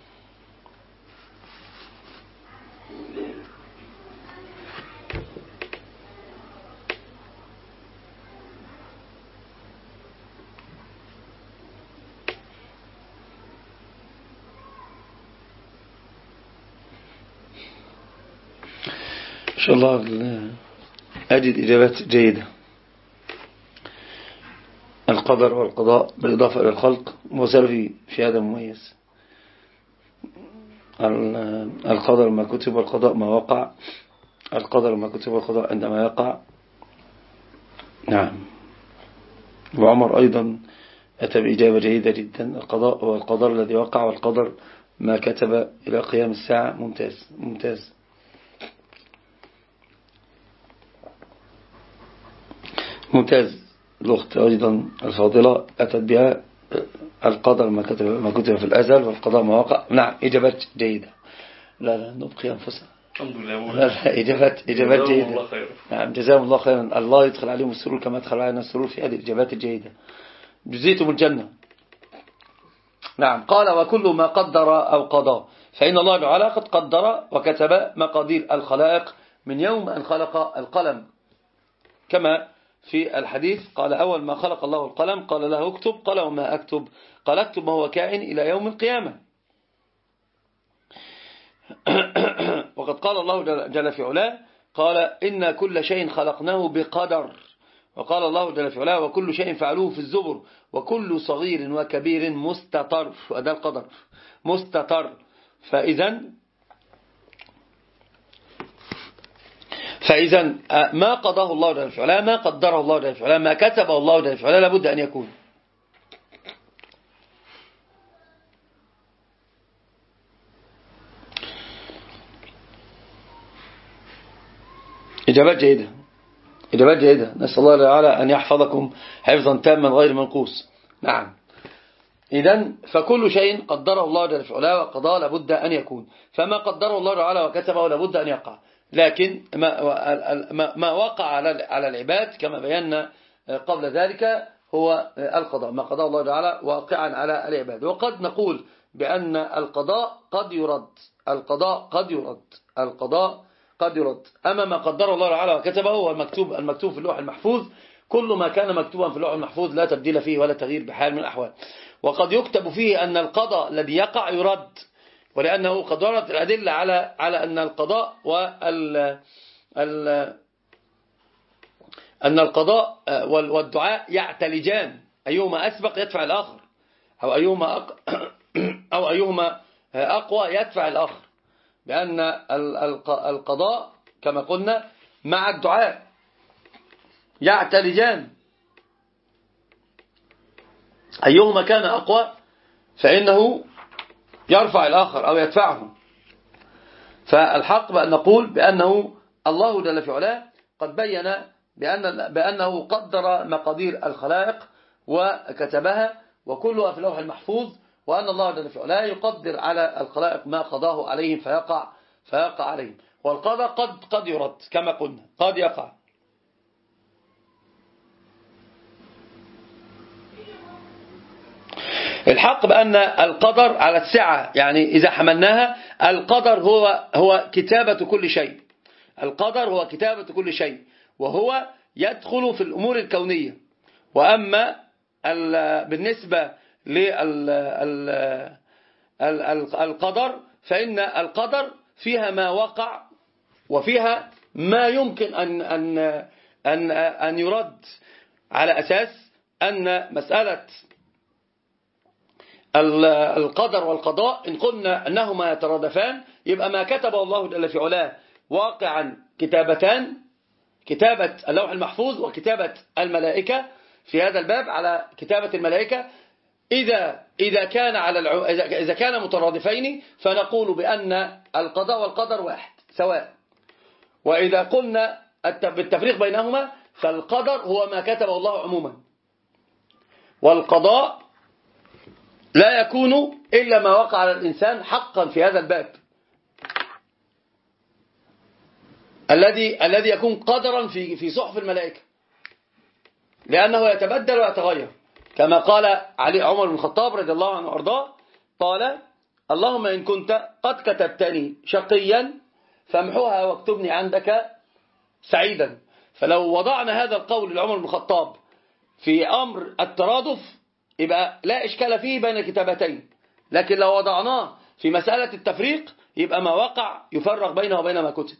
إن شاء الله أجد إجابات جيدة. القدر والقضاء بالإضافة إلى الخلق وسلفي في هذا مميز. القدر ما كتب والقضاء ما وقع. القدر ما كتب والقضاء عندما يقع. نعم. وعمر أيضا أتى بإجابة جيدة جدا. القضاء هو القدر الذي وقع والقدر ما كتب إلى قيام الساعة. ممتاز ممتاز. ممتاز. الأخت أيضا الفاضلة أتت بها القدر ما كتب, ما كتب في الأزل والقضاء ما وقع. نعم إجابات جيدة. لا لا نبقي أنفسنا. الحمد لله. لا لا إجابات إجابات جيدة. نعم جزاهم الله خيرا. الله يدخل عليهم السرور كما دخل علينا السرور في هذه الإجابات الجيدة. جزيتم الجنة. نعم. قال وكل ما قدر أو قضى فإن الله تعالى قد قدر وكتب مقادير الخلائق من يوم أن خلق القلم، كما في الحديث قال أول ما خلق الله القلم قال له اكتب، قال وما أكتب؟ قال اكتب ما هو كائن إلى يوم القيامة. وقد قال الله جل في علاه قال إن كل شيء خلقناه بقدر، وقال الله جل في علاه وكل شيء فعلوه في الزبر وكل صغير وكبير مستطر. وده القدر مستطر. فإذا فإذا ما قضاه الله جل في علاه، ما قدره الله جل في علاه، ما كتبه الله جل في علاه لابد أن يكون. إجابات جيدة. إجابات جيدة. نسأل الله تعالى أن يحفظكم حفظا تاما غير منقوص. نعم. إذن فكل شيء قدره الله جل في علاه وقضاه لابد أن يكون، فما قدره الله تعالى وكتبه لابد أن يقع. لكن ما ما وقع على العباد كما بينا قبل ذلك هو القضاء، ما قضاه الله تعالى واقعا على العباد. وقد نقول بأن القضاء قد يرد، القضاء قد يرد، القضاء قد يرد. أما ما قدره الله تعالى وكتبه هو المكتوب المكتوب في اللوح المحفوظ. كل ما كان مكتوبا في اللوح المحفوظ لا تبديل فيه ولا تغيير بحال من الأحوال. وقد يكتب فيه أن القضاء الذي يقع يرد، ولأنه قد وردت الأدلة على على أن القضاء وال ال أن القضاء والدعاء يعتلجان، أيهما أسبق يدفع الآخر، أو أيهما أق... أو أيهما أقوى يدفع الآخر، بأن القضاء كما قلنا مع الدعاء يعتلجان، أيهما كان أقوى فإنه يرفع الآخر أو يدفعه. فالحق بأن نقول بأنه الله جل في علاه قد بين بأن بأنه قدر مقادير الخلائق وكتبها وكلها في اللوح المحفوظ، وأن الله جل في علاه يقدر على الخلائق ما قضاه عليهم فيقع فيقع عليهم. والقضاء قد قد يرد كما قلنا، قد يقع. الحق بأن القدر على السعة، يعني إذا حملناها القدر هو هو كتابة كل شيء. القدر هو كتابة كل شيء، وهو يدخل في الأمور الكونية. وأما بالنسبة للقدر فإن القدر فيها ما وقع وفيها ما يمكن أن أن أن أن يرد، على أساس أن مسألة القدر والقضاء إن قلنا أنهما يترادفان يبقى ما كتبه الله جل في علاه واقعا كتابتان، كتابة اللوح المحفوظ وكتابة الملائكة في هذا الباب على كتابة الملائكة. إذا إذا كان على الع... إذا كان مترادفين فنقول بأن القضاء والقدر واحد سواء. وإذا قلنا بالتفريق بينهما فالقدر هو ما كتبه الله عموما، والقضاء لا يكون إلا ما وقع على الإنسان حقا في هذا الباب الذي الذي يكون قدرا في في صحف الملائكة، لأنه يتبدل ويتغير كما قال علي عمر بن الخطاب رضي الله عنه وارضاه، قال اللهم إن كنت قد كتبتني شقيا فامحوها واكتبني عندك سعيدا. فلو وضعنا هذا القول لعمر بن الخطاب في أمر الترادف يبقى لا إشكال فيه بين الكتابتين، لكن لو وضعناه في مسألة التفريق يبقى ما وقع يفرق بينه وبين ما كتب.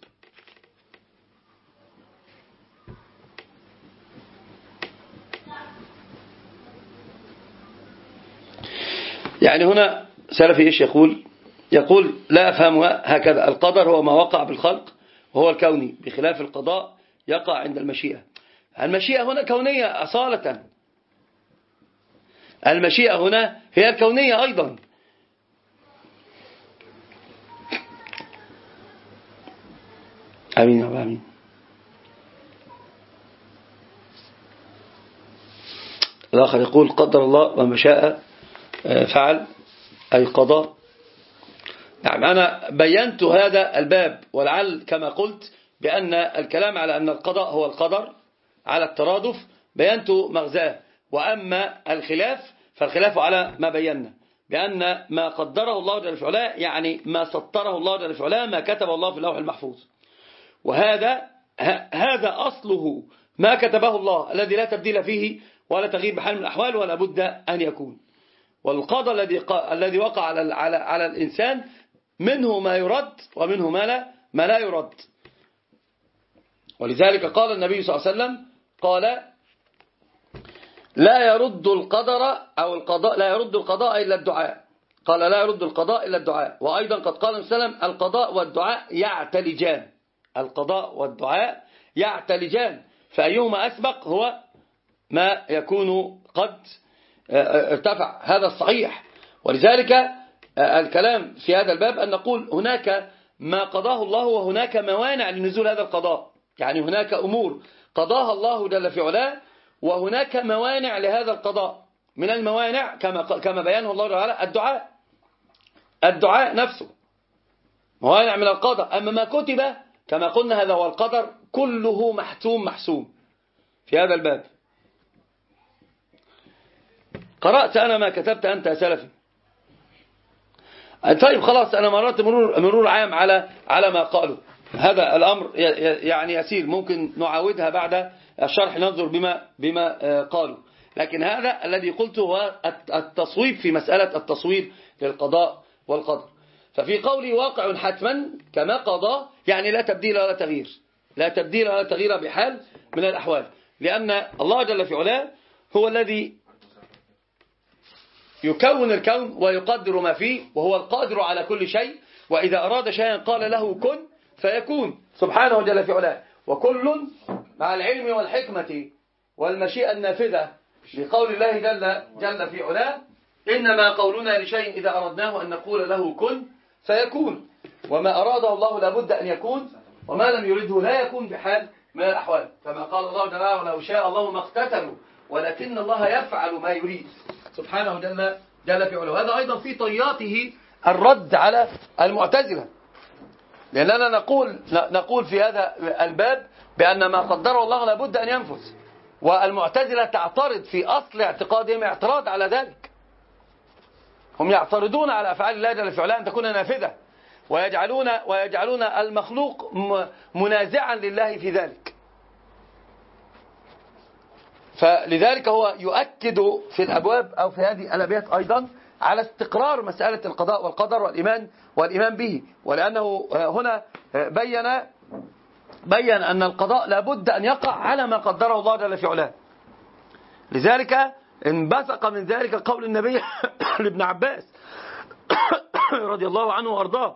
يعني هنا سلفي إيش يقول؟ يقول لا أفهمها هكذا، القدر هو ما وقع بالخلق وهو الكوني، بخلاف القضاء يقع عند المشيئة. المشيئة هنا كونية أصالة، المشيئة هنا هي الكونية أيضا. آمين يا رب آمين. الآخر يقول قدر الله وما شاء فعل، أي قضاء. نعم أنا بينت هذا الباب، ولعل كما قلت بأن الكلام على أن القضاء هو القدر على الترادف بينت مغزاه، وأما الخلاف فالخلاف على ما بينا بأن ما قدره الله جل في علاه يعني ما سطره الله جل في علاه، ما كتبه الله في اللوح المحفوظ، وهذا هذا أصله ما كتبه الله الذي لا تبديل فيه ولا تغيير بحال من الأحوال ولا بد أن يكون. والقضاء الذي الذي وقع على على على الإنسان منه ما يرد ومنه ما لا ما لا يرد. ولذلك قال النبي صلى الله عليه وسلم قال لا يرد القدر أو القضاء لا يرد القضاء إلا الدعاء، قال لا يرد القضاء إلا الدعاء. وأيضا قد قال النبي صلى الله عليه وسلم القضاء والدعاء يعتلجان، القضاء والدعاء يعتلجان، فأيهما أسبق هو ما يكون قد ارتفع، هذا الصحيح. ولذلك الكلام في هذا الباب أن نقول هناك ما قضاه الله وهناك موانع لنزول هذا القضاء، يعني هناك أمور قضاها الله جل في علاه وهناك موانع لهذا القضاء. من الموانع كما كما بيانه الله تعالى الدعاء، الدعاء نفسه موانع من القضاء. أما ما كتب كما قلنا هذا هو القدر كله محتوم محسوم في هذا الباب. قرأت أنا ما كتبت أنت يا سلفي؟ طيب خلاص أنا مررت مرور, مرور عام على على ما قالوا. هذا الأمر يعني يسير، ممكن نعاودها بعد الشرح ننظر بما بما قالوا. لكن هذا الذي قلته هو التصويب في مسألة التصوير للقضاء والقدر. ففي قولي واقع حتما كما قضى يعني لا تبديل ولا تغيير، لا تبديل ولا تغيير بحال من الأحوال، لأن الله جل في علاه هو الذي يكون الكون ويقدر ما فيه، وهو القادر على كل شيء، وإذا أراد شيئا قال له كن فيكون سبحانه جل في علاه. وكل مع العلم والحكمة والمشيئة النافذة لقول الله جل, جل في علاه إنما قولنا لشيء إذا أردناه أن نقول له كن فيكون، وما أراده الله لابد أن يكون، وما لم يرده لا يكون بحال من الأحوال، كما قال الله جل ولو شاء الله ما اقتتلوا ولكن الله يفعل ما يريد سبحانه جل, جل في علاه. هذا أيضا في طياته الرد على المعتزلة، لأننا نقول نقول في هذا الباب بأن ما قدره الله لابد أن ينفذ، والمعتزلة تعترض في أصل اعتقادهم اعتراض على ذلك. هم يعترضون على أفعال الله جل في علاه أن تكون نافذة، ويجعلون ويجعلون المخلوق منازعا لله في ذلك. فلذلك هو يؤكد في الأبواب أو في هذه الأبيات أيضا على استقرار مسألة القضاء والقدر والإيمان والإيمان به، ولأنه هنا بين بين أن القضاء لابد أن يقع على ما قدره الله جل في علاه. لذلك انبثق من ذلك قول النبي لابن عباس رضي الله عنه وأرضاه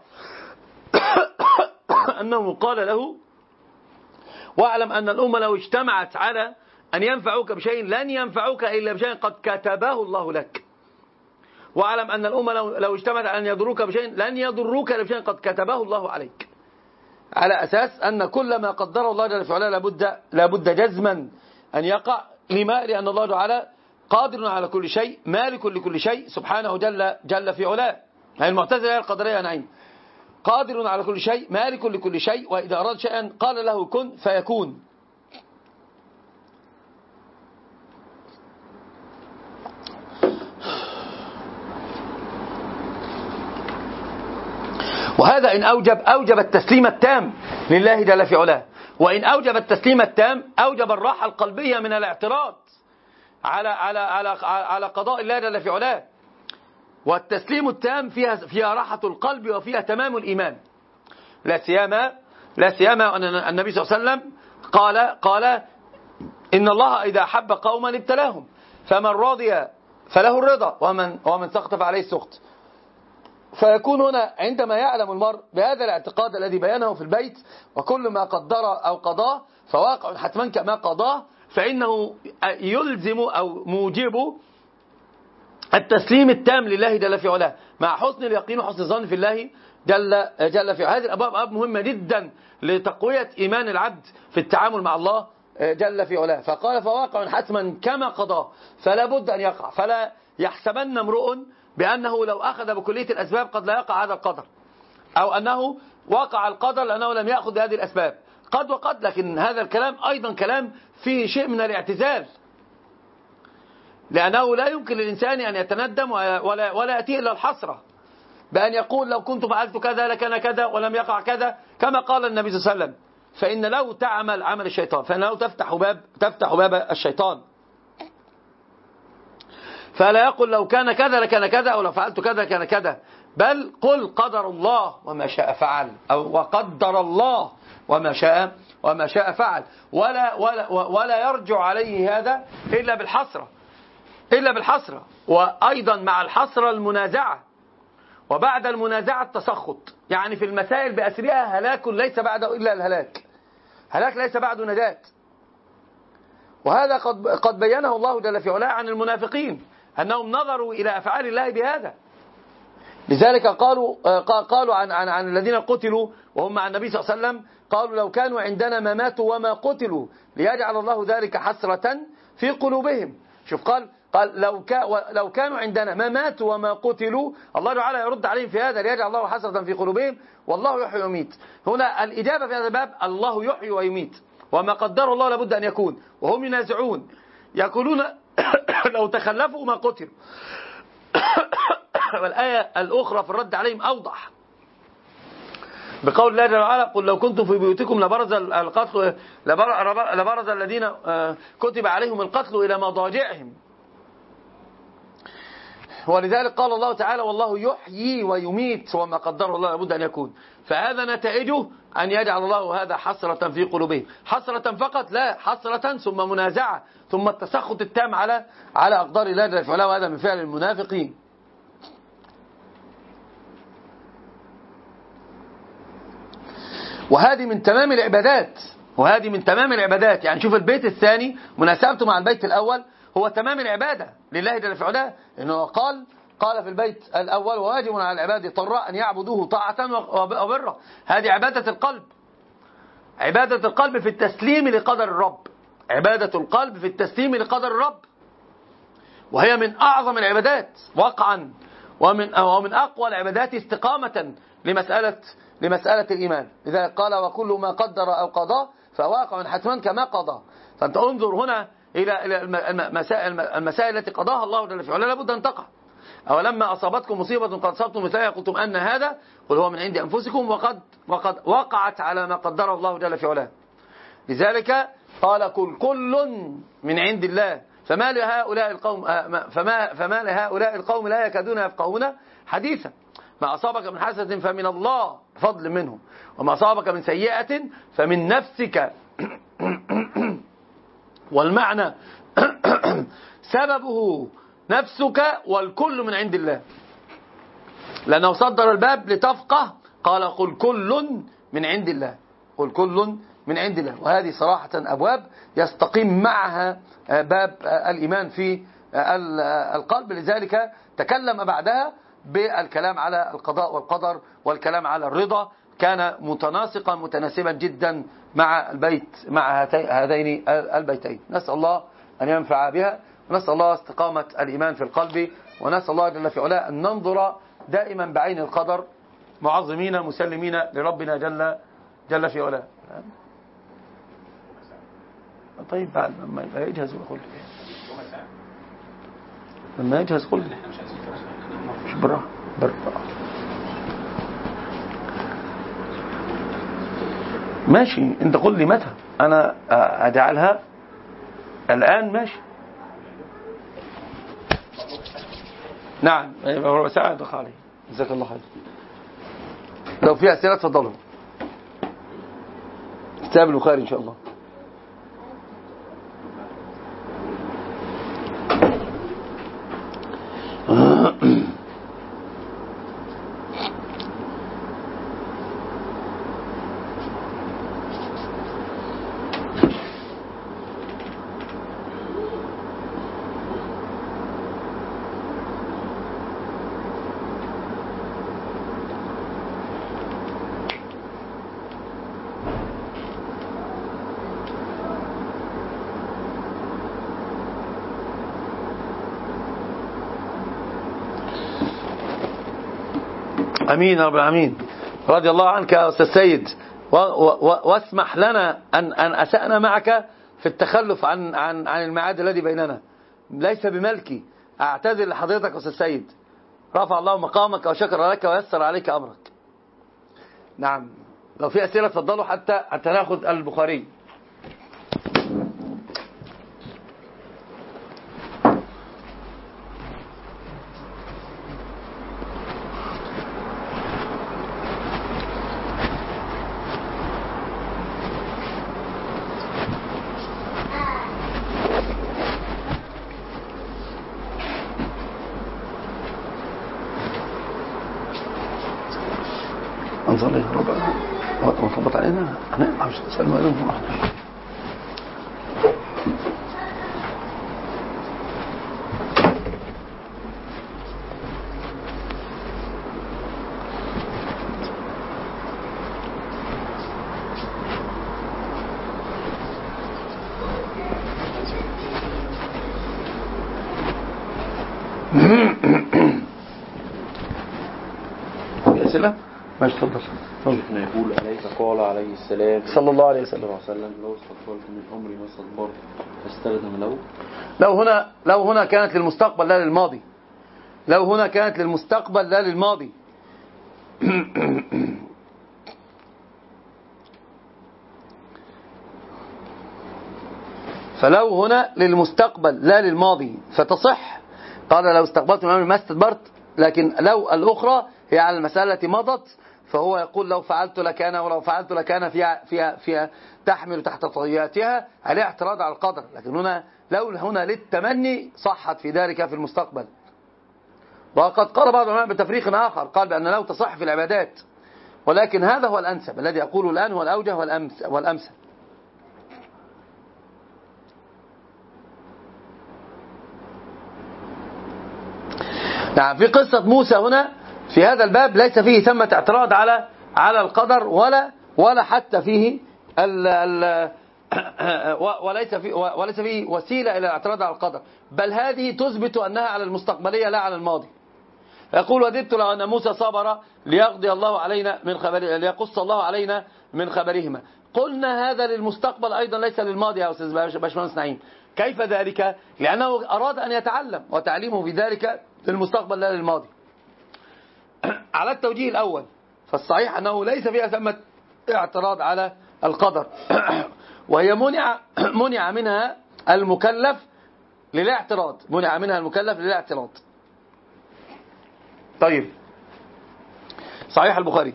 أنه قال له: واعلم أن الأمة لو اجتمعت على أن ينفعوك بشيء لن ينفعوك إلا بشيء قد كتبه الله لك. واعلم أن الأمة لو اجتمعت على أن يضروك بشيء لن يضروك إلا بشيء قد كتبه الله عليك. على أساس أن كل ما قدره الله جل وعلا لابد لابد جزما أن يقع. لما؟ لأن الله تعالى قادر على كل شيء، مالك لكل شيء سبحانه جل جل في علاه. هي المعتزلة هي القدرية نعيم. قادر على كل شيء، مالك لكل شيء، وإذا أراد شيئا قال له كن فيكون. وهذا إن أوجب أوجب التسليم التام لله جل في علاه، وإن أوجب التسليم التام أوجب الراحة القلبية من الاعتراض على على على على قضاء الله جل في علاه. والتسليم التام فيها فيها راحة القلب وفيها تمام الإيمان. لا سيما لا سيما أن النبي صلى الله عليه وسلم قال قال إن الله إذا أحب قوما ابتلاهم، فمن رضي فله الرضا ومن ومن سخط فعليه السخط. فيكون هنا عندما يعلم المرء بهذا الاعتقاد الذي بيانه في البيت، وكل ما قدر أو قضاه فواقع حتما كما قضاه، فإنه يلزم أو موجب التسليم التام لله جل في علاه مع حسن اليقين وحسن الظن في الله جل جل في علاه. هذه الأبواب أبواب مهمة جدا لتقوية إيمان العبد في التعامل مع الله جل في علاه. فقال فواقع حتما كما قضاه، فلا بد أن يقع. فلا يحسبن امرؤ بأنه لو أخذ بكلية الأسباب قد لا يقع هذا القدر، أو أنه وقع القدر لأنه لم يأخذ بهذه الأسباب. قد وقد، لكن هذا الكلام أيضا كلام فيه شيء من الاعتزال، لأنه لا يمكن للإنسان أن يتندم ولا, ولا يأتي إلا الحسرة بأن يقول لو كنت فعلت كذا لكان كذا ولم يقع كذا، كما قال النبي صلى الله عليه وسلم: فإن لو تعمل عمل الشيطان فإن لو تفتح باب تفتح باب الشيطان، فلا يقول لو كان كذا لكان كذا أو لو فعلت كذا كان كذا، بل قل قدر الله وما شاء فعل، أو وقدر الله وما شاء وما شاء فعل. ولا ولا ولا يرجع عليه هذا إلا بالحسرة إلا بالحسرة وأيضا مع الحسرة المنازعة، وبعد المنازعة التسخط. يعني في المسائل بأسرها هلاك ليس بعده إلا الهلاك، هلاك ليس بعده نجاة. وهذا قد قد بينه الله جل في علاه عن المنافقين أنهم نظروا إلى أفعال الله بهذا. لذلك قالوا قالوا عن عن عن الذين قتلوا وهم مع النبي صلى الله عليه وسلم، قالوا لو كانوا عندنا ما ماتوا وما قتلوا ليجعل الله ذلك حسرة في قلوبهم. شوف قال قال لو لو كانوا عندنا ما ماتوا وما قتلوا، الله تعالى يرد عليهم في هذا ليجعل الله حسرة في قلوبهم والله يحيي ويميت. هنا الإجابة في هذا الباب الله يحيي ويميت، وما قدر الله لابد أن يكون. وهم ينازعون يقولون لو تخلفوا ما قتلوا. والآية الأخرى في الرد عليهم أوضح بقول الله جل وعلا: قل لو كنتم في بيوتكم لبرز القتل لبرز الذين كتب عليهم القتل إلى مضاجعهم. ولذلك قال الله تعالى: والله يحيي ويميت وما قدر الله لابد أن يكون. فهذا نتائجه أن يجعل الله هذا حسرة في قلوبهم. حسرة فقط؟ لا، حسرة ثم منازعة ثم التسخط التام على على أقدار الله جل وعلا. وهذا من فعل المنافقين. وهذه من تمام العبادات وهذه من تمام العبادات يعني شوف البيت الثاني مناسبته مع البيت الأول هو تمام العبادة لله جل وعلا. إنه قال قال في البيت الأول: وواجب على العباد طراء أن يعبدوه طاعة وبرا. هذه عبادة القلب، عبادة القلب في التسليم لقدر الرب، عبادة القلب في التسليم لقدر الرب، وهي من أعظم العبادات وقعا ومن ومن أقوى العبادات استقامة لمسألة لمسألة الإيمان. لذلك قال: وكل ما قدر أو قضى فواقع حتما كما قضى. فأنت انظر هنا إلى المسائل, المسائل التي قضاها الله جل وعلا لابد أن تقع. أولما أصابتكم مصيبة قد أصبتم مثلها قلتم أن هذا، قل هو من عند أنفسكم وقد وقد وقعت على ما قدره الله جل وعلا. لذلك قال: كل كل من عند الله فما لهؤلاء القوم فما فما لهؤلاء القوم لا يكادون يفقهون حديثا. ما أصابك من حسنة فمن الله فضل منه، وما أصابك من سيئة فمن نفسك. والمعنى سببه نفسك والكل من عند الله، لأنه صدر الباب لتفقه، قال قل كل من عند الله، قل كل من عند الله. وهذه صراحة أبواب يستقيم معها باب الإيمان في القلب، لذلك تكلم بعدها بالكلام على القضاء والقدر والكلام على الرضا، كان متناسقا متناسبا جدا مع البيت، مع هذين البيتين. نسأل الله أن ينفع بها، ونسأل الله استقامة الإيمان في القلب، ونسأل الله جل في علاه أن ننظر دائما بعين القدر معظمين مسلمين لربنا جل جل في علاه. طيب بعد لما يجهز ويقول لما يجهز قل لي مش برا برا ماشي. انت قل لي متى انا اجعلها الان. ماشي نعم ربع ساعة دخل عليه. جزاك الله خير. لو في أسئلة تفضلوا. كتاب البخاري إن شاء الله. امين رب العالمين. رضي الله عنك يا استاذ سيد، واسمح لنا ان ان اسأنا معك في التخلف عن عن عن الميعاد الذي بيننا، ليس بملكي. اعتذر لحضرتك يا استاذ سيد، رفع الله مقامك وشكر لك ويسر عليك امرك. نعم لو في اسئله تفضلوا حتى حتى ناخذ البخاري. نصلي ربع وطبط علينا هنقطع مش تسأل ما لهم واحدة. أسئلة؟ ماشي تفضل. شيخنا يقول أليس قال عليه السلام صلى الله عليه وسلم لو استقبلت من أمري ما استدبرت فاستخدم لو. لو هنا لو هنا كانت للمستقبل لا للماضي. لو هنا كانت للمستقبل لا للماضي. فلو هنا للمستقبل لا للماضي فتصح. قال لو استقبلت من أمري ما استدبرت، لكن لو الأخرى هي على المسألة التي مضت، فهو يقول لو فعلت لكان، ولو فعلت لكان فيها فيها فيها تحمل تحت طياتها عليه اعتراض على القدر. لكن هنا لو هنا للتمني صحت في ذلك في المستقبل. وقد قال بعض العلماء بتفريق آخر، قال بأن لو تصح في العبادات، ولكن هذا هو الأنسب الذي أقوله الآن، هو الأوجه والأمثل. نعم في قصة موسى هنا في هذا الباب ليس فيه ثمة اعتراض على على القدر، ولا ولا حتى فيه ال ال وليس فيه وليس فيه وسيلة إلى الاعتراض على القدر، بل هذه تثبت أنها على المستقبلية لا على الماضي. يقول وددت لو أن موسى صبر ليقضي الله علينا من خبر ليقص الله علينا من خبرهما. قلنا هذا للمستقبل أيضا ليس للماضي يا أستاذ باشمهندس نعيم. كيف ذلك؟ لأنه أراد أن يتعلم، وتعليمه في ذلك للمستقبل لا للماضي. على التوجيه الأول فالصحيح أنه ليس فيها ثمة اعتراض على القدر، وهي منع منع منها المكلف للاعتراض، منع منها المكلف للاعتراض. طيب صحيح البخاري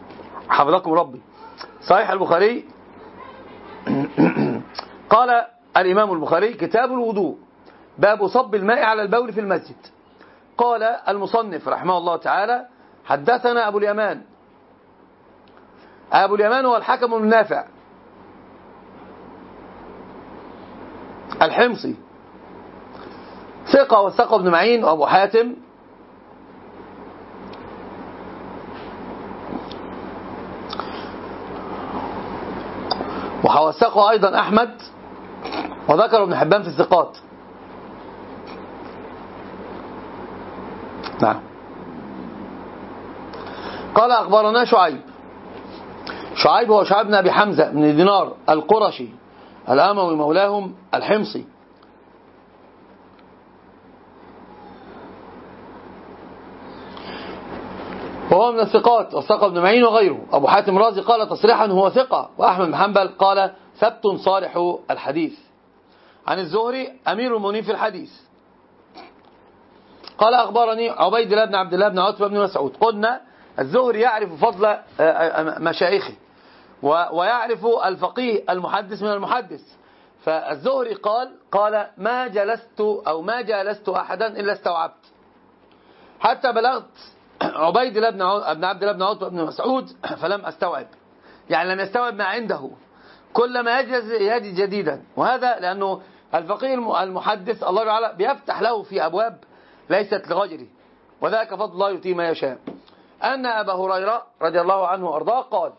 حفظكم ربي. صحيح البخاري قال الإمام البخاري كتاب الوضوء باب صب الماء على البول في المسجد. قال المصنف رحمه الله تعالى حدثنا أبو اليمان. أبو اليمان هو الحكم بن نافع الحمصي ثقة، وثقة ابن معين وأبو حاتم ووثقه أيضا أحمد، وذكر ابن حبان في الثقات. نعم. قال أخبرنا شعيب. شعيب هو شعيب بن أبي حمزة بن دينار القرشي الأموي مولاهم الحمصي، وهو من الثقات، وثق ابن معين وغيره. أبو حاتم رازي قال تصريحا هو ثقة، وأحمد بن حنبل قال ثبت صالح الحديث. عن الزهري أمير المؤمنين في الحديث قال أخبرني عبيد الله بن عبد الله بن عتبة بن مسعود. قلنا الزهري يعرف فضل مشايخه ويعرف الفقيه المحدث من المحدث، فالزهري قال قال ما جلست أو ما جالست أحدا إلا استوعبت، حتى بلغت عبيد الله بن عبد الله بن عتبة بن مسعود فلم أستوعب، يعني لم يستوعب ما عنده، كلما يجلس يجد جديدا. وهذا لأنه الفقيه المحدث الله تعالى بيفتح له في أبواب ليست لغيره، وذاك فضل الله يؤتيه ما يشاء. أن أبا هريرة رضي الله عنه وأرضاه قال،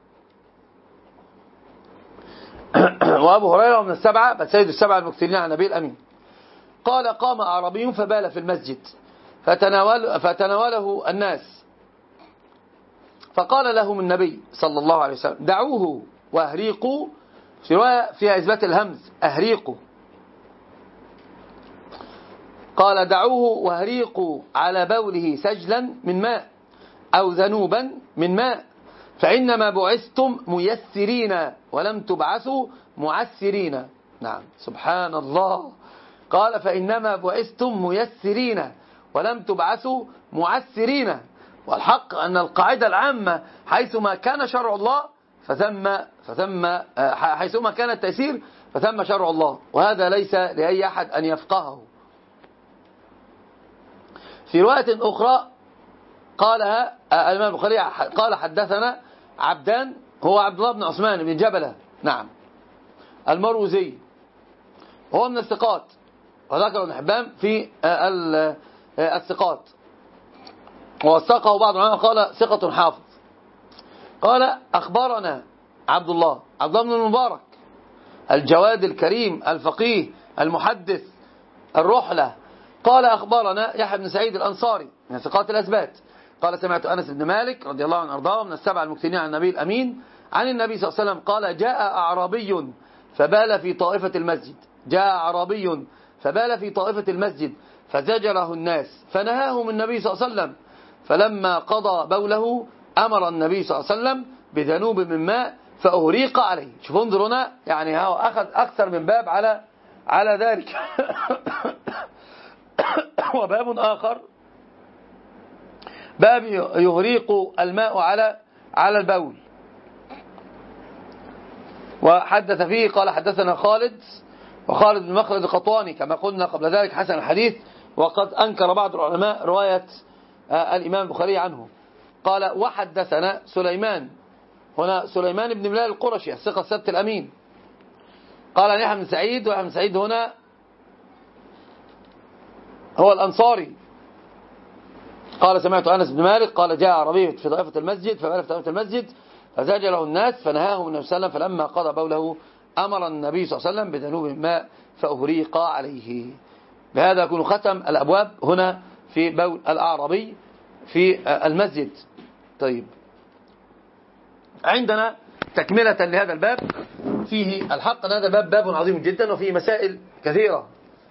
وأبو هريرة من السبعة بل سيد السبعة المكثرين عن النبي الأمين، قال قام أعرابي فبال في المسجد فتناول فتناوله الناس، فقال لهم النبي صلى الله عليه وسلم دعوه وأهريقوا، في رواية فيها إثبات الهمز أهريقوا، قال دعوه وأهريقوا على بوله سجلا من ماء أو ذنوبا من ماء، فإنما بعثتم ميسرين ولم تبعثوا معسرين. نعم سبحان الله، قال فإنما بعثتم ميسرين ولم تبعثوا معسرين. والحق أن القاعدة العامة حيثما كان شرع الله فثم فثم حيثما كان التيسير فثم شرع الله، وهذا ليس لأي أحد أن يفقهه. في رواية أخرى قالها الإمام البخاري قال حدثنا عبدان هو عبد الله بن عثمان بن جبلة، نعم المروزي، وهو من الثقات، وذكر ابن حبان في الثقات، ووثقه بعض العلماء قال ثقة حافظ. قال أخبرنا عبد الله عبد الله بن المبارك الجواد الكريم الفقيه المحدث الرحلة، قال أخبرنا يحيى بن سعيد الأنصاري من ثقات الأثبات قال سمعت أنس بن مالك رضي الله عنه وأرضاه من السبع المكثرين عن النبي الأمين عن النبي صلى الله عليه وسلم قال جاء أعرابي فبال في طائفة المسجد جاء أعرابي فبال في طائفة المسجد فزجره الناس فنهاهم النبي صلى الله عليه وسلم، فلما قضى بوله أمر النبي صلى الله عليه وسلم بذنوب من ماء فأهريق عليه. شوف انظر هنا، يعني هو أخذ أكثر من باب على على ذلك. وباب آخر باب يهريق الماء على على البول، وحدث فيه قال حدثنا خالد وخالد بن مخلد القطواني كما قلنا قبل ذلك حسن الحديث، وقد أنكر بعض العلماء رواية الإمام البخاري عنه. قال وحدثنا سليمان، هنا سليمان بن بلال القرشي الثقة السبت الأمين، قال عن يحيى بن سعيد، ويحيى بن سعيد هنا هو الأنصاري، قال سمعت أنس بن مالك قال جاء عربي في طائفة المسجد فبال في طائفة المسجد فزجره الناس فنهاهم النبي صلى الله عليه وسلم، فلما قضى بوله أمر النبي صلى الله عليه وسلم بذنوب ماء فأهريق عليه. بهذا يكون ختم الأبواب هنا في بول الأعرابي في المسجد. طيب، عندنا تكملة لهذا الباب، فيه الحق أن هذا الباب باب عظيم جدا وفيه مسائل كثيرة،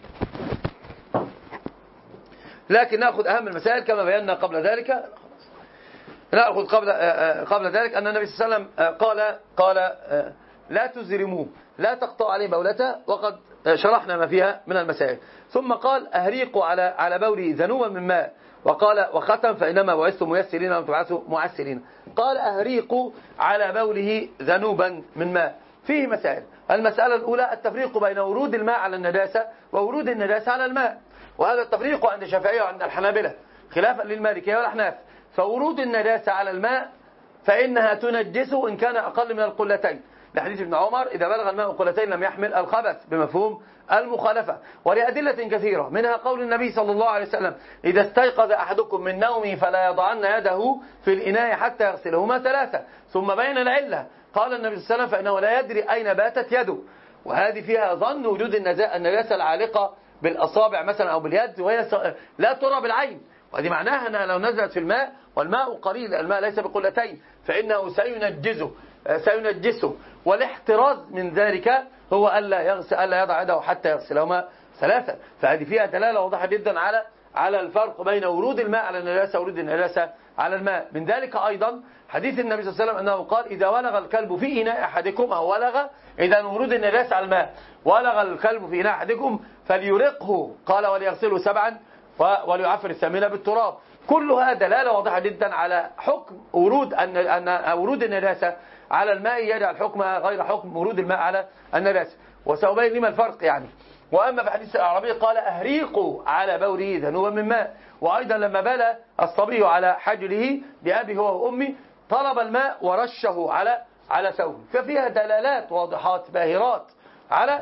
لكن نأخذ أهم المسائل كما بينا قبل ذلك. نأخذ قبل قبل ذلك أن النبي صلى الله عليه وسلم قال قال لا تزرموه، لا تقطعوا عليه بولته، وقد شرحنا ما فيها من المسائل. ثم قال أهريقوا على على بوله ذنوبا من ماء، وقال وختم فإنما بعثتم ميسرين ولم تبعثوا معسرين. قال أهريقوا على بوله ذنوبا من ماء، فيه مسائل. المسألة الأولى التفريق بين ورود الماء على النجاسة وورود النجاسة على الماء، وهذا التفريق عند الشافعية وعند الحنابلة خلافا للمالكية والأحناف. فورود النجاسة على الماء فإنها تنجسه إن كان أقل من القلتين، لحديث ابن عمر إذا بلغ الماء قلتين لم يحمل الخبث بمفهوم المخالفة. ولأدلة كثيرة منها قول النبي صلى الله عليه وسلم إذا استيقظ أحدكم من نومه فلا يضعن يده في الإناء حتى يغسلهما ثلاثة، ثم بين العلة قال النبي صلى الله عليه وسلم فإنه لا يدري أين باتت يده، وهذه فيها ظن وجود النجاسة العالقة بالأصابع مثلا أو باليد وهي لا ترى بالعين، وهذه معناها أنها لو نزلت في الماء والماء قليل، الماء ليس بقلتين، فإنه سينجزه سينجسه والاحتراز من ذلك هو ألا يغسل ألا يضع يده حتى يغسلهما ثلاثة. فهذه فيها دلالة واضحة جدا على على الفرق بين ورود الماء على النجاسة وورود النجاسة على الماء. من ذلك أيضا حديث النبي صلى الله عليه وسلم أنه قال إذا ولغ الكلب في إناء أحدكم أو ولغ إذا ورود النجاسة على الماء ولغ الكلب في إناء أحدكم فليرقه قال وليغسله سبعا وليعفر الثامنة بالتراب. كلها دلالة واضحة جدا على حكم ورود أن أن ورود النجاسة على الماء يجعل حكمها غير حكم ورود الماء على النجاسة. وسأبين لما الفرق يعني. وأما في حديث الأعرابي قال أهريقوا على بوله ذنوبا من ماء. وأيضا لما بال الصبي على حجره بأبي هو وأمي طلب الماء ورشه على على ثوبه. ففيها دلالات واضحات باهرات على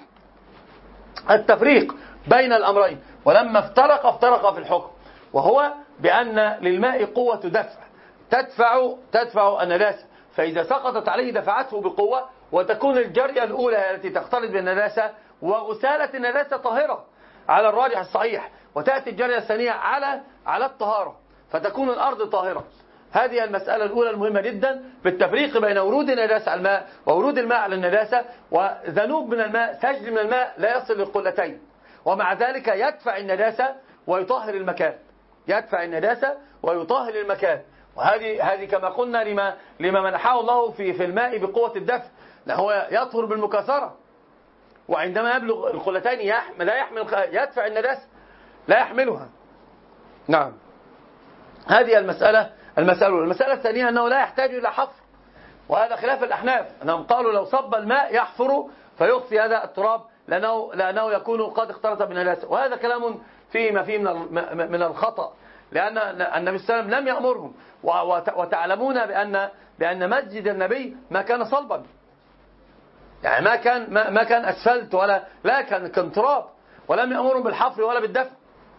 التفريق بين الأمرين. ولما افترق افترق في الحكم، وهو بأن للماء قوة دفع تدفع تدفع النجاسة، فإذا سقطت عليه دفعته بقوة، وتكون الجرية الأولى التي تختلط بالنجاسة وغسالة النجاسة طاهرة على الراجح الصحيح، وتأتي الجرية الثانية على على الطهارة فتكون الأرض طاهرة. هذه المسألة الأولى المهمة جدا بالتفريق بين ورود النجاسة على الماء وورود الماء على النجاسة. وذنوب من الماء سجل من الماء لا يصل للقلتين، ومع ذلك يدفع النجاسة ويطهر المكان، يدفع النجاسة ويطهر المكان. وهذه هذه كما قلنا لما لما منحه الله في في الماء بقوة الدفع، هو يطهر بالمكاثرة، وعندما يبلغ القلتين يحمل لا يحمل يدفع النجاسة لا يحملها. نعم، هذه المسألة المسألة المسألة الثانية أنه لا يحتاج إلى حفر، وهذا خلاف الأحناف أنهم قالوا لو صب الماء يحفر فيخفي هذا التراب لأنه لأنه يكون قد اختلط بالنجاسة، وهذا كلام فيه ما فيه من من الخطأ، لأن النبي صلى الله عليه وسلم لم يأمرهم. وتعلمون بأن بأن مسجد النبي ما كان صلبا، يعني ما كان ما, ما كان أسفلت ولا لا كان كان تراب، ولم يأمرهم بالحفر ولا بالدفن،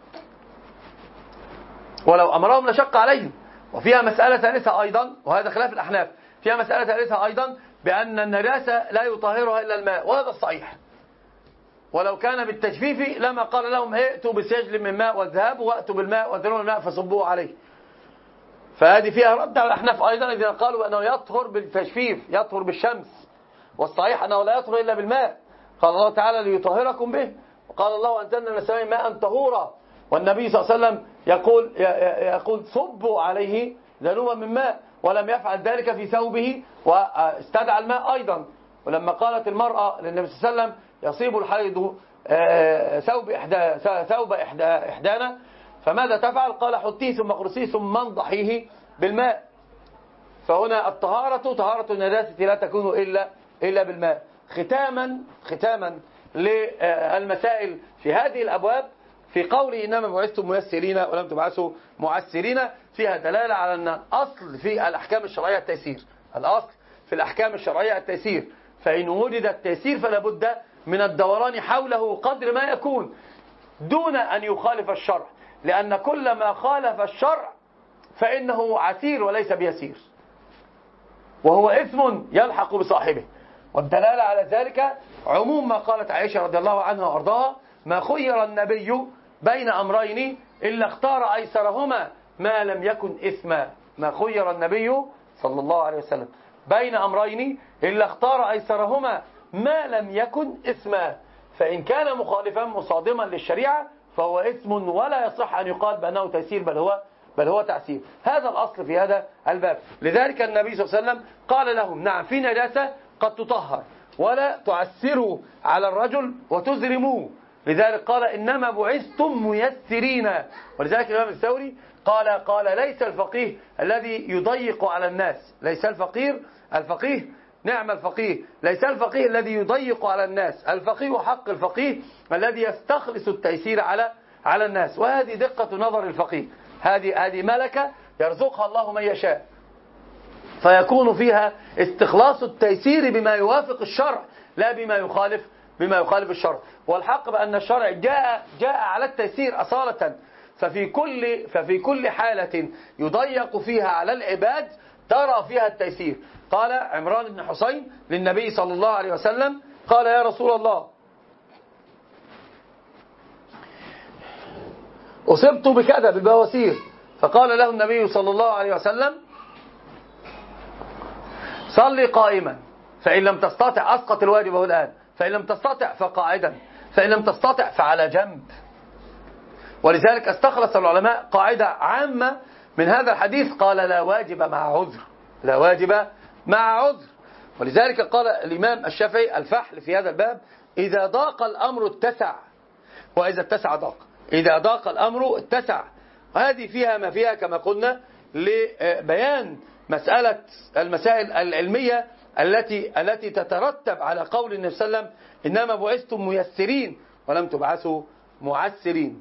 ولو أمرهم لشق عليهم. وفيها مسألة ثالثة أيضا، وهذا خلاف الأحناف، فيها مسألة ثالثة أيضا بأن النجاسة لا يطهرها إلا الماء، وهذا الصحيح. ولو كان بالتجفيف لما قال لهم ائتوا بسجل من ماء واذهبوا واتوا بالماء وذروا الماء فصبوه عليه. فهذه فيها رد على الأحناف أيضا إذا قالوا أنه يطهر بالتجفيف، يطهر بالشمس، والصحيح أنه لا يطهر إلا بالماء. قال الله تعالى ليطهركم به، وقال الله أنزلنا من السماء ماء طهورا، والنبي صلى الله عليه وسلم يقول يقول صبوا عليه ذنوبا من ماء، ولم يفعل ذلك في ثوبه واستدعى الماء أيضا. ولما قالت المرأة للنبي صلى الله عليه وسلم يصيب الحيض ثوب إحدى ثوب إحدى إحدانا فماذا تفعل؟ قال حطيه ثم اغرسيه ثم انضحيه بالماء. فهنا الطهارة طهارة النجاسة لا تكون إلا إلا بالماء. ختاما ختاما للمسائل في هذه الأبواب، في قوله إنما بعثتم ميسرين ولم تبعثوا معسرين، فيها دلالة على أن الأصل في الأحكام الشرعية التيسير، الأصل في الأحكام الشرعية التيسير، فإن وجد التيسير فلا بد من الدوران حوله قدر ما يكون دون أن يخالف الشرع، لأن كل ما خالف الشرع فإنه عسير وليس بيسير، وهو إثم يلحق بصاحبه. والدلالة على ذلك عموم ما قالت عائشة رضي الله عنها وأرضاها: ما خير النبي بين أمرين إلا اختار أيسرهما ما لم يكن إثما. ما خير النبي صلى الله عليه وسلم بين أمرين إلا اختار أيسرهما ما لم يكن إثما، فإن كان مخالفا مصادما للشريعة فهو إثم ولا يصح أن يقال بأنه تيسير، بل هو بل هو تعسير. هذا الأصل في هذا الباب. لذلك النبي صلى الله عليه وسلم قال لهم: نعم في نجاسة قد تطهر، ولا تعسروا على الرجل وتزرموه. لذلك قال: إنما بعثتم ميسرين. ولذلك الإمام الثوري قال قال ليس الفقيه الذي يضيق على الناس، ليس الفقير الفقيه نعم الفقيه، ليس الفقيه الذي يضيق على الناس، الفقيه حق الفقيه الذي يستخلص التيسير على على الناس. وهذه دقة نظر الفقيه، هذه هذه ملكة يرزقها الله من يشاء، فيكون فيها استخلاص التيسير بما يوافق الشرع لا بما يخالف بما يخالف الشرع. والحق بأن الشرع جاء جاء على التيسير أصالة، ففي كل ففي كل حالة يضيق فيها على العباد ترى فيها التيسير. قال عمران بن حسين للنبي صلى الله عليه وسلم، قال يا رسول الله أصبت بكذا بالبواسير، فقال له النبي صلى الله عليه وسلم صلي قائما، فإن لم تستطع أسقط الواجب هو الآن، فإن لم تستطع فقاعدا، فإن لم تستطع فعلى جنب. ولذلك استخلص العلماء قاعدة عامة من هذا الحديث، قال لا واجب مع عذر، لا واجب مع عذر. ولذلك قال الإمام الشافعي الفحل في هذا الباب، إذا ضاق الأمر اتسع، وإذا اتسع ضاق، إذا ضاق الأمر اتسع. وهذه فيها ما فيها كما قلنا لبيان مسألة المسائل العلمية التي التي تترتب على قول النبي صلى الله عليه وسلم إنما بعثتم ميسرين ولم تبعثوا معسرين.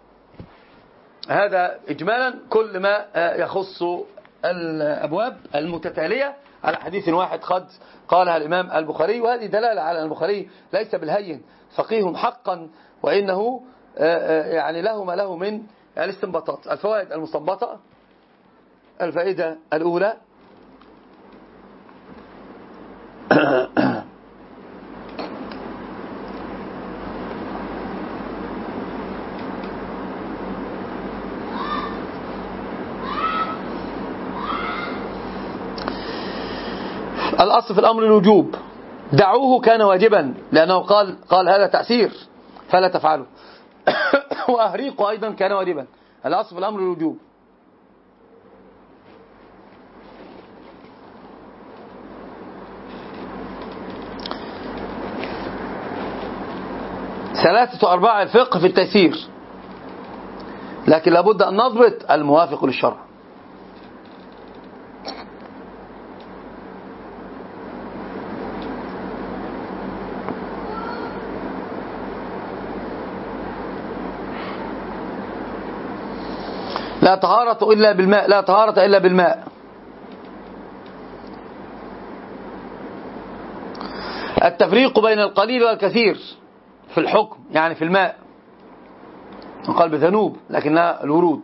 هذا إجمالا كل ما يخص الأبواب المتتالية على حديث واحد قد قالها الإمام البخاري. وهذه دلالة على البخاري ليس بالهين، فقيه حقا، وإنه يعني له ما له من الاستنباطات. الفوائد المستنبطة: الفائدة الأولى الأصل في الأمر الوجوب، دعوه كان واجبا لأنه قال قال هذا تأثير فلا تفعله. وأهريقه أيضا كان واجبا، الأصل في الأمر الوجوب. ثلاثة أرباع الفقه في التيسير، لكن لابد أن نضبط الموافق للشرع. لا طهارة إلا بالماء، لا طهارة إلا بالماء. التفريق بين القليل والكثير في الحكم، يعني في الماء، وقال بذنوب لكنها الورود.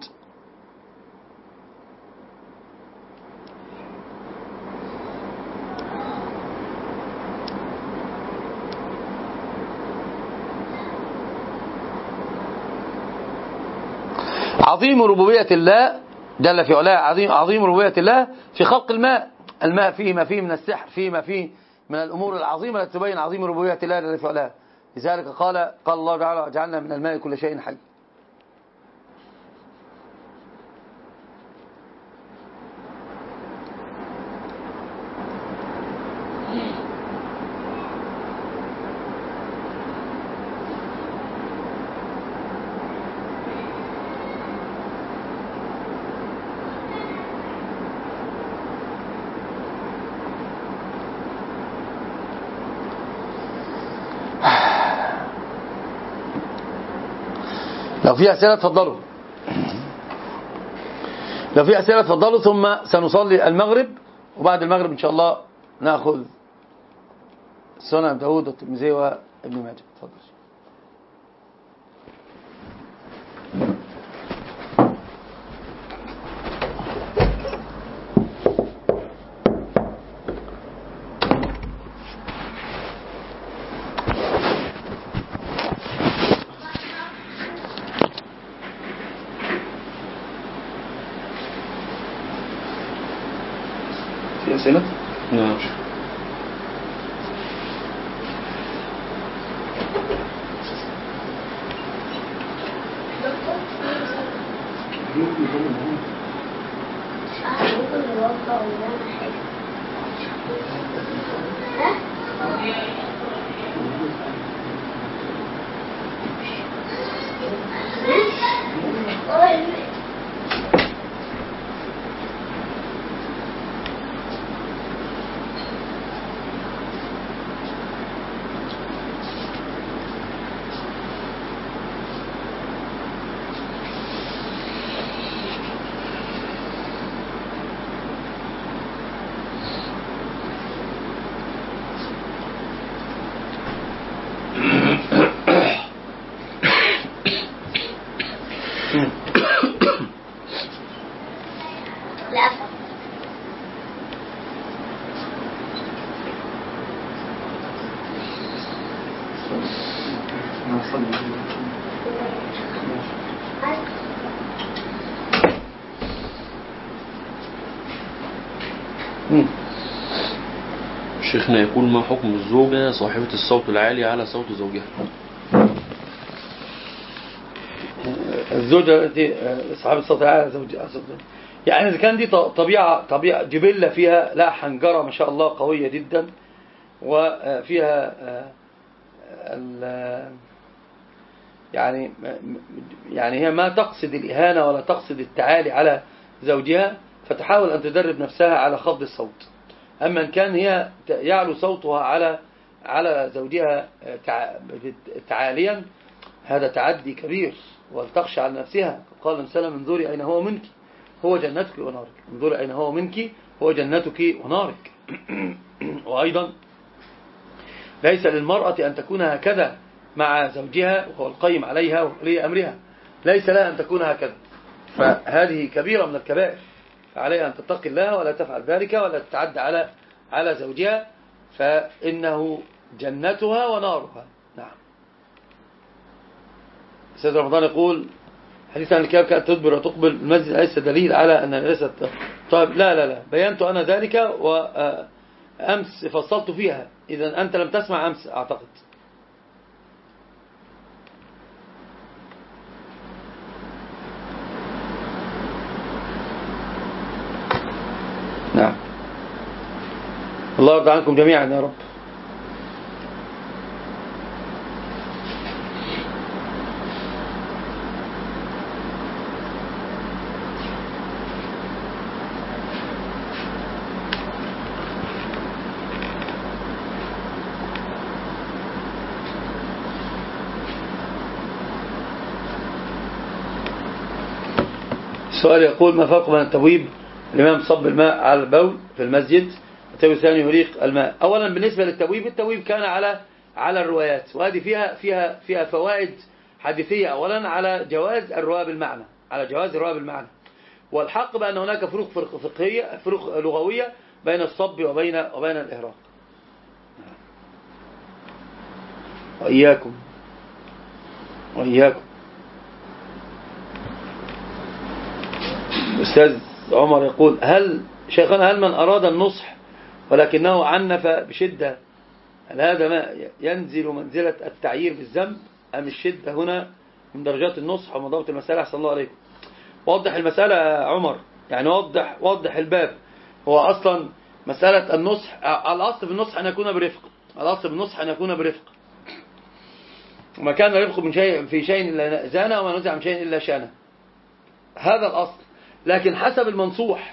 عظيم ربوبية الله جل في علاه، عظيم عظيم ربوبية الله في خلق الماء. الماء فيه ما فيه من السحر، فيه ما فيه من الأمور العظيمة التي تبين عظيم ربوبية الله جل في علاه. لذلك قال قال الله تعالى جعلنا من الماء كل شيء حي. لو في أسئلة تفضلوا، لو في أسئلة تفضلوا، ثم سنصلي المغرب، وبعد المغرب إن شاء الله نأخذ سنن داود والترمذي وابن ماجه. تفضل. في أسئلة؟ نعم. لا شيخنا يقول ما حكم الزوجة صاحبة الصوت العالي على صوت زوجها؟ الزوجة دي صاحبة الصوت العالي زوجها، يعني إذا كان دي طبيعة طبيعة جبلة فيها لا حنجرة ما شاء الله قوية جدا، وفيها يعني يعني هي ما تقصد الإهانة ولا تقصد التعالي على زوجها، فتحاول أن تدرب نفسها على خفض الصوت. أما إن كان هي يعلو صوتها على على زوجها تعاليا، هذا تعدي كبير، ولتخشى على نفسها. قال النبي انظري أين هو منك هو جنتك ونارك، انظري أين هو منك هو جنتك ونارك. وأيضا ليس للمرأة أن تكون هكذا مع زوجها وهو القيم عليها وولي أمرها، ليس لها أن تكون هكذا، فهذه كبيرة من الكبائر، فعليها أن تتقي الله ولا تفعل ذلك ولا تتعدى على على زوجها، فإنه جنتها ونارها. نعم. سيد رمضان يقول حديث عن الكلاب كانت تدبر وتقبل المسجد ليس دليل على أن ليست. طيب لا لا لا بينت أنا ذلك وأمس فصلت فيها، إذا أنت لم تسمع أمس أعتقد. نعم. الله يرضى عنكم جميعا يا رب. السؤال يقول ما فرق بين التبويب الإمام صب الماء على البول في المسجد، التبويب الثاني يريق الماء. أولا بالنسبة للتبويب، التبويب كان على على الروايات، وهذه فيها فيها فيها فوائد حديثية. أولا على جواز الرواية بالمعنى، على جواز الرواية بالمعنى، والحق بأن هناك فروق فقهية فروق لغوية بين الصب وبين وبين الإهراق. وإياكم وإياكم. أستاذ عمر يقول هل شيخنا هل من أراد النصح ولكنه عنف بشدة، هل هذا ما ينزل منزلة التعيير بالذنب أم الشدة هنا من درجات النصح ومضابط المسألة؟ أحسن الله عليكم. وضح المسألة يا عمر، يعني وضح وضح الباب. هو أصلا مسألة النصح، الأصل في النصح أن يكون برفق، الأصل في النصح أن يكون برفق، وما كان رفق من شيء في شيء إلا زانه وما نزع من شيء إلا شانه، هذا الأصل. لكن حسب المنصوح،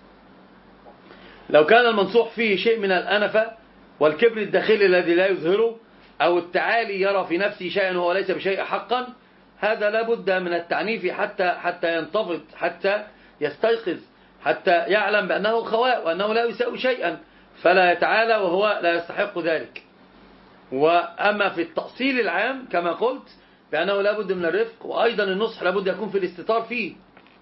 لو كان المنصوح فيه شيء من الأنفة والكبر الداخلي الذي لا يظهره، أو التعالي يرى في نفسه شيئا وهو ليس بشيء حقا، هذا لا بد من التعنيف حتى حتى ينتفض، حتى يستيقظ، حتى يعلم بأنه خواء وأنه لا يساوي شيئا، فلا يتعالى وهو لا يستحق ذلك. وأما في التأصيل العام كما قلت بأنه لا بد من الرفق، وأيضا النصح لا بد يكون في الاستتار فيه.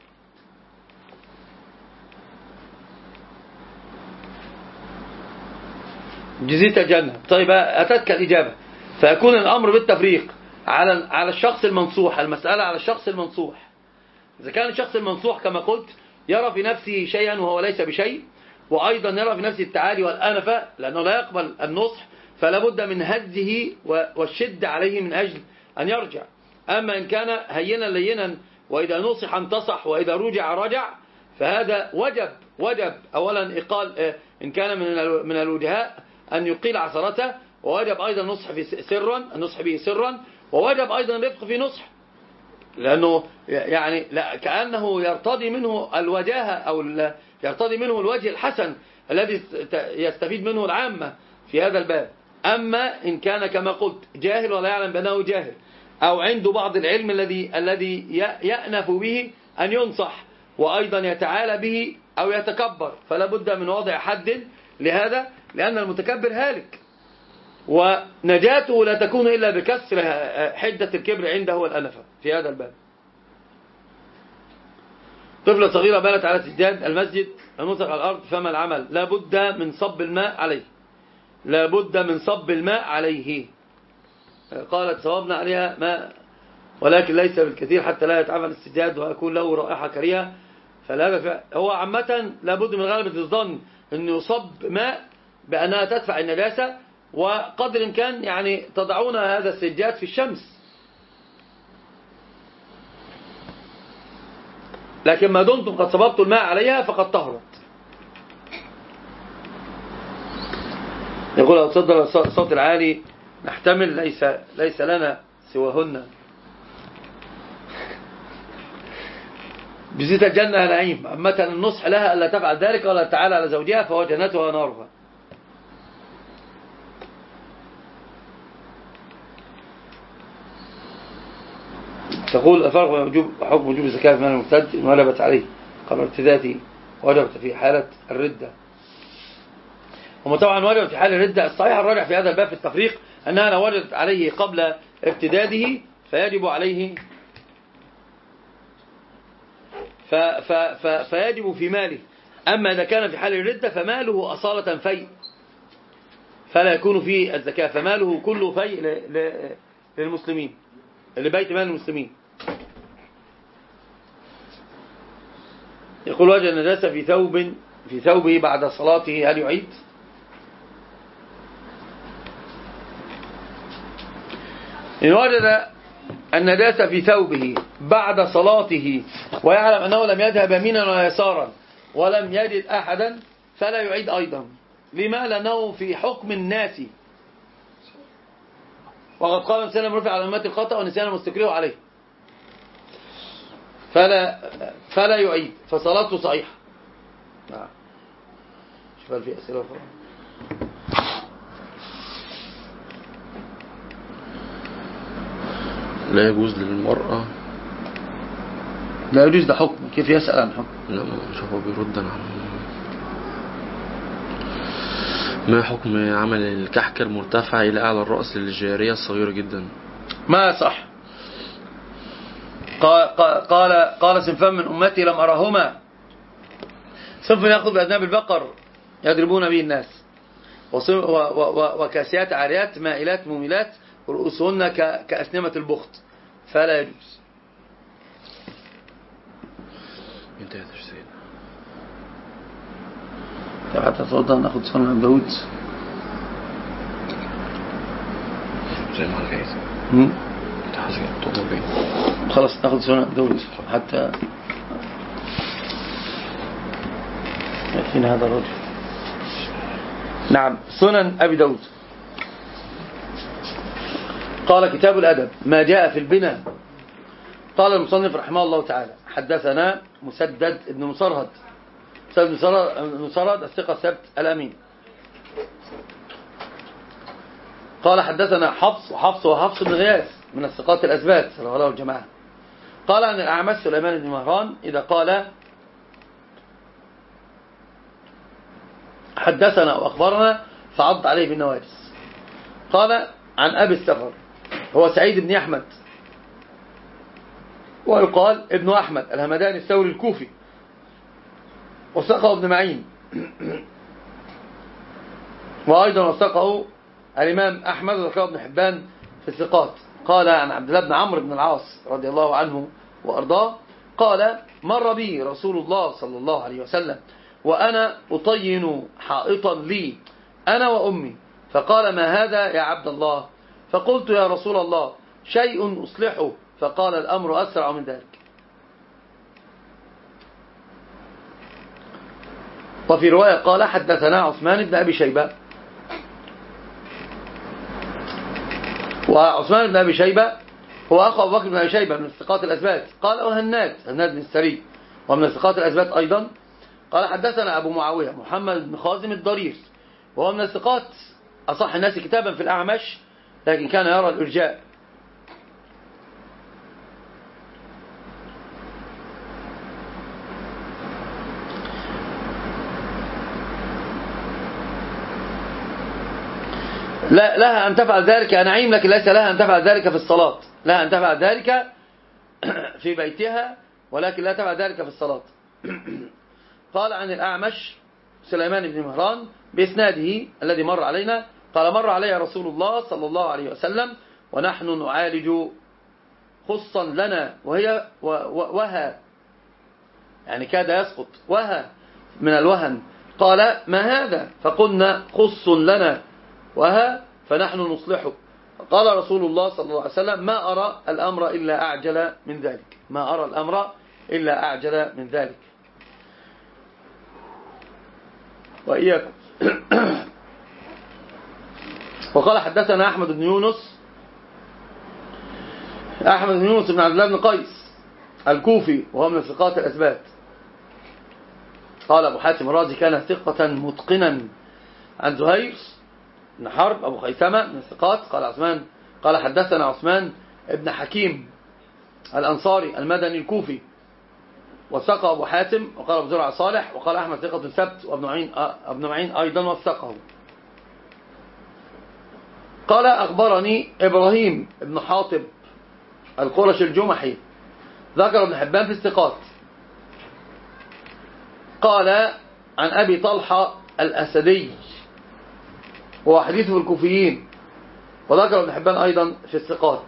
جزيت جنة. طيب أتتك الإجابة، فيكون الأمر بالتفريق على على الشخص المنصوح، المسألة على الشخص المنصوح. إذا كان الشخص المنصوح كما قلت يرى في نفسه شيئا وهو ليس بشيء، وأيضا يرى في نفسه التعالي والأنفة لأنه لا يقبل النصح، فلا بد من هزه والشد عليه من أجل أن يرجع. أما إن كان هينا لينا وإذا نصح انتصح وإذا رجع رجع، فهذا وجب وجب أولا إقال إن كان من من الوجهاء أن يقيل عثرته، ووجب أيضا النصح في سرا النصح به سرا، ووجب أيضا الرفق في نصح، لأنه يعني لا كأنه يرتضي منه الوجاهة أو يرتضي منه الوجه الحسن الذي يستفيد منه العامة في هذا الباب. أما إن كان كما قلت جاهل ولا يعلم بأنه جاهل، أو عنده بعض العلم الذي الذي يأنف به أن ينصح وأيضا يتعالى به أو يتكبر، فلا بد من وضع حد لهذا، لأن المتكبر هالك، ونجاته لا تكون إلا بكسر حدة الكبر عنده والأنفة في هذا الباب. طفلة صغيرة بالت على سجاد المسجد المطلق على الأرض فما العمل؟ لا بد من صب الماء عليه، لا بد من صب الماء عليه. قالت صوابنا عليها ماء ولكن ليس بالكثير حتى لا يتعفن السجاد ويكون له رائحة كريهة. فلا هو عامة لا بد من غلبة الظن أنه يصب ماء بأنها تدفع النجاسة، وقدر الإمكان يعني تضعون هذا السجاد في الشمس، لكن ما دمتم قد صببتوا الماء عليها فقد طهرت. يقول أتصدر الصوت العالي نحتمل ليس, ليس لنا سواهن بزيت الجنة نعيم. عامة النصح لها ألا تفعل ذلك ولا تعالى على زوجها فهو جنتها ونارها. تقول الفرق بين حكم وجوب الزكاة في مال المرتد إن وجبت عليه قبل ارتداده وجبت في حالة الردة. هم طبعا وجبت في حالة الردة. الصحيح الراجح في هذا الباب في التفريق أنها لو وجبت عليه قبل ارتداده فيجب عليه ف ف ف فيجب في ماله. أما إذا كان في حال الردة فماله أصالة فيء فلا يكون فيه الزكاة، فماله كله فيء للمسلمين لبيت مال المسلمين. يقول وجه النجاسة في ثوب في ثوبه بعد صلاته هل يعيد؟ إن وجد النجاسة في ثوبه بعد صلاته ويعلم أنه لم يذهب يمينا ولا يسارا ولم يجد أحدا فلا يعيد أيضا. لما؟ لأنه في حكم الناس، وقد قال الإنسان رفع على المات الخطأ والنسيان مستكره عليه، فلا فلا يعيد فصلاته صحيحة. نعم. شوف هل في أسئلة أخرى؟ لا يجوز للمرأة. لا يجوز ده حكم، كيف يسأل عن حكم؟ لا مش هو بيرد عن ما حكم عمل الكحكة المرتفعة إلى أعلى الرأس للجارية الصغيرة جدا؟ ما صح. قال قال قال صنفان من أمتي لم أرهما، صنف يأخذ بأذناب البقر يضربون به الناس، وكاسيات عاريات مائلات مميلات ورؤوسهن كأسنمة البخت فلا يجوز. انتهت يا سيدنا. طب حتى تفضل ناخد سنة عن داود زي ما عايز. امم تحسن الطوبة بين. خلاص ناخد سنة عن داود حتى يأتينا هذا الرجل. نعم سنن أبي داود. قال كتاب الأدب ما جاء في البناء. قال المصنف رحمه الله تعالى حدثنا مسدد ابن مصرهد مسدد بن مصرهد الثقة الثبت الأمين. قال حدثنا حفص وحفص وحفص بن غياث من الثقات الأثبات رواه له الجماعة. قال عن الأعمش سليمان بن مهران إذا قال حدثنا وأخبرنا فعض عليه بالنواجس. قال عن أبي السفر هو سعيد بن أحمد ويقال ابن أحمد الهمداني الثوري الكوفي، وثقه ابن معين وأيضا وثقه الإمام أحمد وذكره ابن حبان في الثقات. قال عن عبد الله بن عمرو بن العاص رضي الله عنه وأرضاه قال مر بي رسول الله صلى الله عليه وسلم وأنا أطين حائطا لي أنا وأمي فقال ما هذا يا عبد الله؟ فقلت يا رسول الله شيء أصلحه، فقال الأمر أسرع من ذلك. وفي رواية قال حدثنا عثمان بن أبي شيبة، وعثمان بن أبي شيبة هو أخو أبو بكر بن أبي شيبة من الثقات الأثبات. قال وهناد هناد بن السري ومن الثقات الأثبات أيضا. قال حدثنا أبو معاوية محمد بن خازم الضرير وهو من الثقات أصح الناس كتابا في الأعمش لكن كان يرى الإرجاء. لا لها أن تفعل ذلك يا نعيم، لكن ليس لها أن تفعل ذلك في الصلاة، لها أن تفعل ذلك في بيتها ولكن لا تفعل ذلك في الصلاة. قال عن الأعمش سليمان بن مهران بإسناده الذي مر علينا قال مر علي رسول الله صلى الله عليه وسلم ونحن نعالج خصا لنا وهي وها، يعني كاد يسقط، وها من الوهن. قال ما هذا؟ فقلنا خص لنا وها فنحن نصلحه. قال رسول الله صلى الله عليه وسلم ما أرى الأمر إلا أعجل من ذلك، ما أرى الأمر إلا أعجل من ذلك. وإياكم. وقال حدثنا أحمد بن يونس أحمد بن يونس بن عبد الله بن قيس الكوفي وهو من ثقات الأثبات. قال أبو حاتم الرازي كان ثقة متقنا. عن زهير بن حرب أبو خيثمة من الثقات. قال عثمان قال حدثنا عثمان ابن حكيم الأنصاري المدني الكوفي وثقه أبو حاتم. وقال أبو زرع صالح وقال أحمد ثقة ثبت وابن معين ابن معين أيضا وثقه. قال أخبرني إبراهيم بن حاطب القرشي الجمحي ذكر ابن حبان في الثقات. قال عن أبي طلحة الأسدي وهو حديثه الكوفيين وذكر ابن حبان أيضا في الثقات.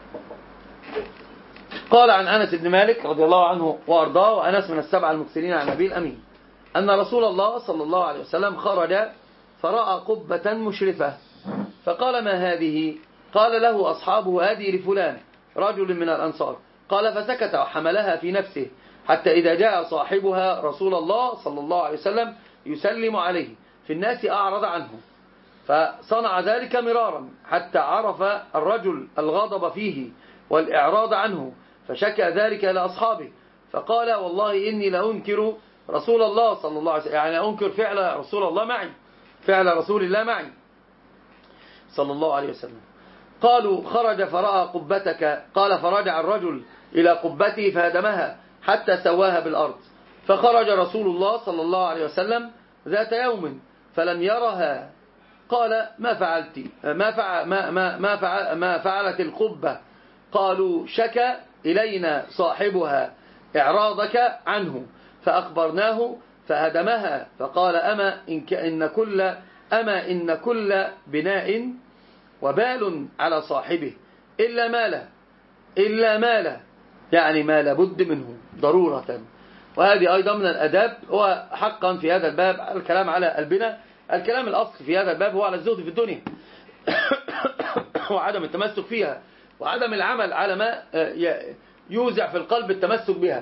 قال عن أنس بن مالك رضي الله عنه وأرضاه وأنس من السبعة المكثرين عن نبي الأمين أن رسول الله صلى الله عليه وسلم خرج فرأى قبة مشرفة فقال ما هذه؟ قال له أصحابه هذه لفلان رجل من الأنصار. قال فسكت وحملها في نفسه حتى إذا جاء صاحبها رسول الله صلى الله عليه وسلم يسلم عليه في الناس أعرض عنه فصنع ذلك مرارا حتى عرف الرجل الغضب فيه والإعراض عنه فشكى ذلك إلى أصحابه فقال والله إني لأنكر رسول الله صلى الله عليه وسلم، يعني أنكر فعل رسول الله معي فعل رسول الله معي صلى الله عليه وسلم. قالوا خرج فرأى قبتك. قال فرجع الرجل إلى قبته فهدمها حتى سواها بالأرض. فخرج رسول الله صلى الله عليه وسلم ذات يوم فلم يرها. قال ما فعلت ما فعل ما ما ما, فعل ما فعلت القبة؟ قالوا شكى إلينا صاحبها إعراضك عنه فأخبرناه فهدمها. فقال أما إن إن كل أما إن كل بناء وبال على صاحبه إلا ماله إلا ماله، يعني ما لابد منه ضرورة. وهذه أيضا من الأداب. وحقا في هذا الباب الكلام على البناء، الكلام الأصل في هذا الباب هو على الزهد في الدنيا وعدم التمسك فيها وعدم العمل على ما يوزع في القلب التمسك بها.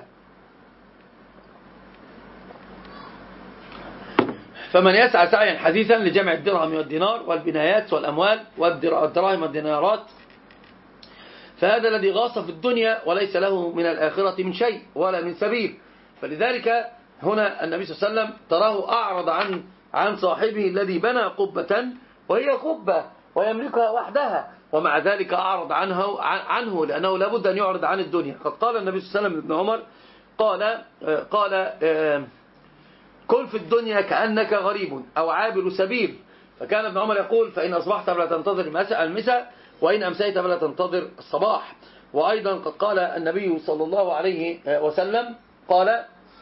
فمن يسعى سعيا حديثا لجمع الدرهم والدينار والبنايات والأموال والدراهم والدينارات فهذا الذي غاص في الدنيا وليس له من الآخرة من شيء ولا من سبيل. فلذلك هنا النبي صلى الله عليه وسلم تراه أعرض عن عن صاحبه الذي بنى قبة وهي قبة ويملكها وحدها ومع ذلك أعرض عنه عنه لأنه لابد أن يعرض عن الدنيا. قد قال النبي صلى الله عليه وسلم لابن عمر قال قال كن في الدنيا كأنك غريب أو عابر سبيل. فكان ابن عمر يقول فإن أصبحت فلا تنتظر المساء وإن أمسيت فلا تنتظر الصباح. وأيضا قد قال النبي صلى الله عليه وسلم قال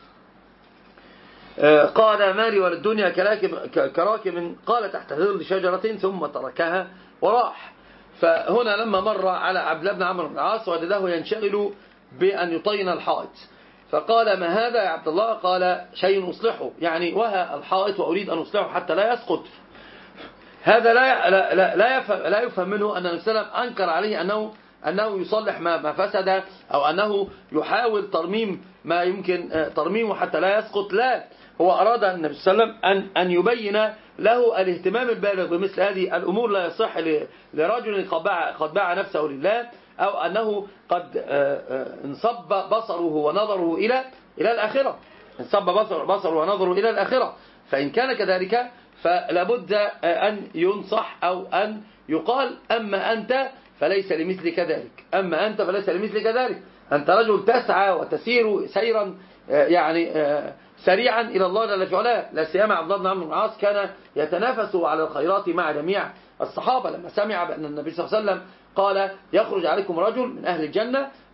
قال مالي وللدنيا كراكب قال تحت ظل شجرة ثم تركها وراح. فهنا لما مر على عبد الله بن عمرو بن العاص وجده ينشغل بأن يطين الحائط فقال ما هذا يا عبد الله؟ قال شيء أصلحه، يعني وها الحائط وأريد أن أصلحه حتى لا يسقط. هذا لا لا لا, لا يفهم لا يفهم منه أن النبي صلى الله عليه وسلم أنكر عليه أنه أنه يصلح ما ما فسد أو أنه يحاول ترميم ما يمكن ترميمه حتى لا يسقط. لا، هو أراد النبي صلى الله عليه وسلم أن أن يبين له الاهتمام البالغ بمثل هذه الأمور. لا يصح لرجل قد باع نفسه لله أو أنه قد انصب بصره ونظره إلى إلى الآخرة انصب بصر بصره ونظره إلى الآخرة. فإن كان كذلك فلابد أن ينصح أو أن يقال أما أنت فليس لمثلك ذلك أما أنت فليس لمثلك ذلك أنت رجل تسعى وتسير سيرا يعني سريعا إلى الله جل في علاه. لا سيما عبد الله بن عمرو بن العاص كان يتنافس على الخيرات مع جميع الصحابة لما سمع بأن النبي صلى الله عليه وسلم قال يخرج عليكم رجل من أهل الجنة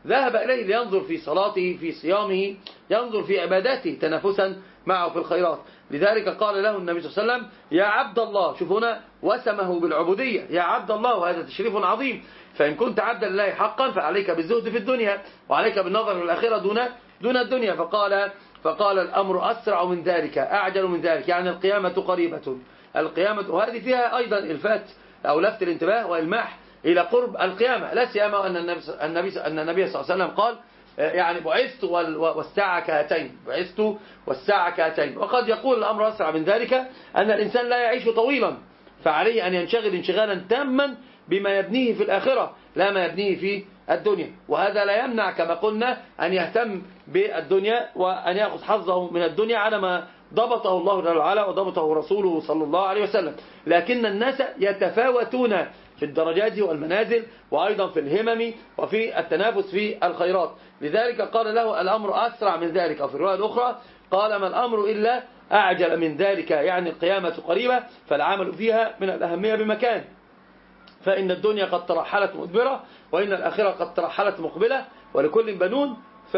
ذهب إليه لينظر في صلاته في صيامه، ينظر في عباداته تنافسا معه في الخيرات. لذلك قال له النبي صلى الله عليه وسلم يا عبد الله، شوف هنا وسمه بالعبودية، يا عبد الله، وهذا تشريف عظيم. فإن كنت عبدا لله حقا فعليك بالزهد في الدنيا وعليك بالنظر في الآخرة دون دون الدنيا. فقال فقال الأمر أسرع من ذلك، أعجل من ذلك، يعني القيامة قريبة. القيامة، وهذه فيها أيضا الفات أو لفت الانتباه وإلماح إلى قرب القيامة، لا سيما أن النبي النبي أن النبي صلى الله عليه وسلم قال يعني بعثت والساعة كهاتين، بعثت والساعة كهاتين. وقد يقول الأمر أسرع من ذلك أن الإنسان لا يعيش طويلا، فعليه أن ينشغل انشغالا تاما بما يبنيه في الآخرة لا ما يبنيه في الدنيا. وهذا لا يمنع كما قلنا أن يهتم بالدنيا وأن يأخذ حظه من الدنيا على ما ضبطه الله جل وعلا وضبطه رسوله صلى الله عليه وسلم. لكن الناس يتفاوتون في الدرجات والمنازل وأيضا في الهمم وفي التنافس في الخيرات. لذلك قال له الأمر أسرع من ذلك. وفي الرواية الأخرى قال ما الأمر إلا أعجل من ذلك، يعني القيامة قريبة، فالعمل فيها من الأهمية بمكان. فإن الدنيا قد ترحلت مدبرة وإن الآخرة قد ترحلت مقبلة، ولكل بنون. ف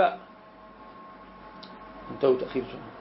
انتهوا تأخير شوية.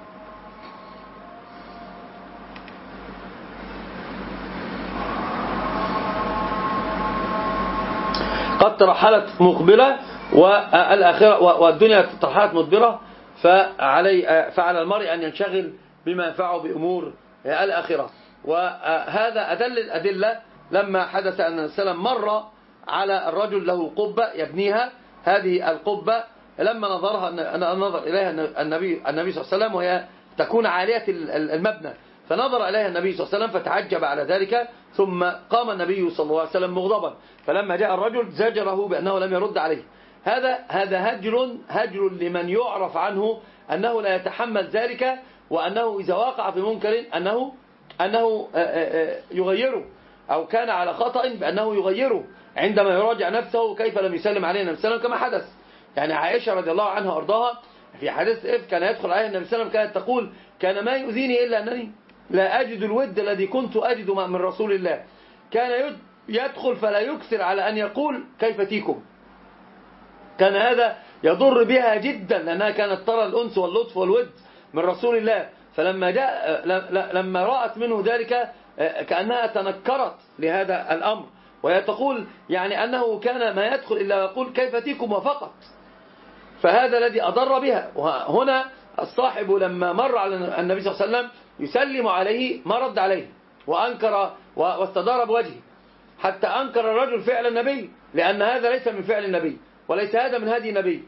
قد ترحلت مقبلة والآخرة والدنيا ترحلت مدبرة، فعلي فعلى المرء أن ينشغل بما ينفعه بأمور الآخرة. وهذا أدل الأدلة لما حدث أن السلام مر على الرجل له قبة يبنيها، هذه القبة لما نظرها نظر إليها النبي النبي صلى الله عليه وسلم وهي تكون عالية المبنى، فنظر إليها النبي صلى الله عليه وسلم فتعجب على ذلك، ثم قام النبي صلى الله عليه وسلم مغضبا، فلما جاء الرجل زجره بأنه لم يرد عليه. هذا هذا هجر هجر لمن يعرف عنه أنه لا يتحمل ذلك، وأنه إذا وقع في منكر أنه أنه يغيره، أو كان على خطأ بأنه يغيره عندما يراجع نفسه كيف لم يسلم عليه النبي صلى الله عليه وسلم كما حدث. يعني عائشة رضي الله عنها وارضاها في حديث إف كان يدخل عليه النبي صلى الله عليه وسلم كانت تقول كان ما يؤذيني إلا أنني لا أجد الود الذي كنت أجد من رسول الله. كان يدخل فلا يكثر على أن يقول كيف تيكم. كان هذا يضر بها جدا لأنها كانت ترى الأنس واللطف والود من رسول الله، فلما جاء لما رأت منه ذلك كأنها تنكرت لهذا الأمر، وهي تقول يعني أنه كان ما يدخل إلا يقول كيف تيكم وفقط. فهذا الذي أضر بها. وهنا الصاحب لما مر على النبي صلى الله عليه وسلم يسلم عليه ما رد عليه وأنكر واستدار بوجهه، حتى أنكر الرجل فعل النبي، لأن هذا ليس من فعل النبي وليس هذا من هدي النبي،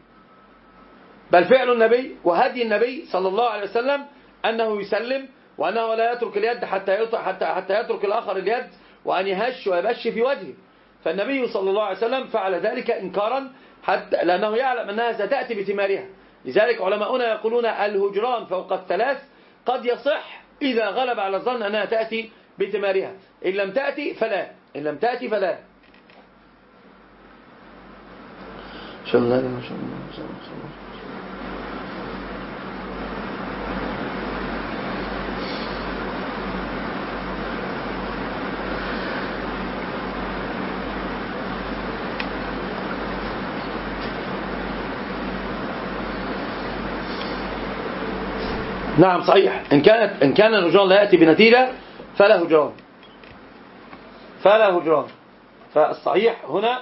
بل فعل النبي وهدي النبي صلى الله عليه وسلم أنه يسلم، وأنه لا يترك اليد حتى حتى حتى يترك الآخر اليد، وأن يهش ويبش في وجهه. فالنبي صلى الله عليه وسلم فعل ذلك إنكارا حتى لأنه يعلم أنها ستأتي بثمارها. لذلك علماؤنا يقولون الهجران فوق الثلاث قد يصح إذا غلب على الظن أنها تأتي بثمارها، إن لم تأتي فلا إن لم تأتي فلا شاء الله ما شاء الله. نعم صحيح، إن كانت إن كان الهجران لا يأتي بنتيجة فلا هجران فلا هجران. فالصحيح هنا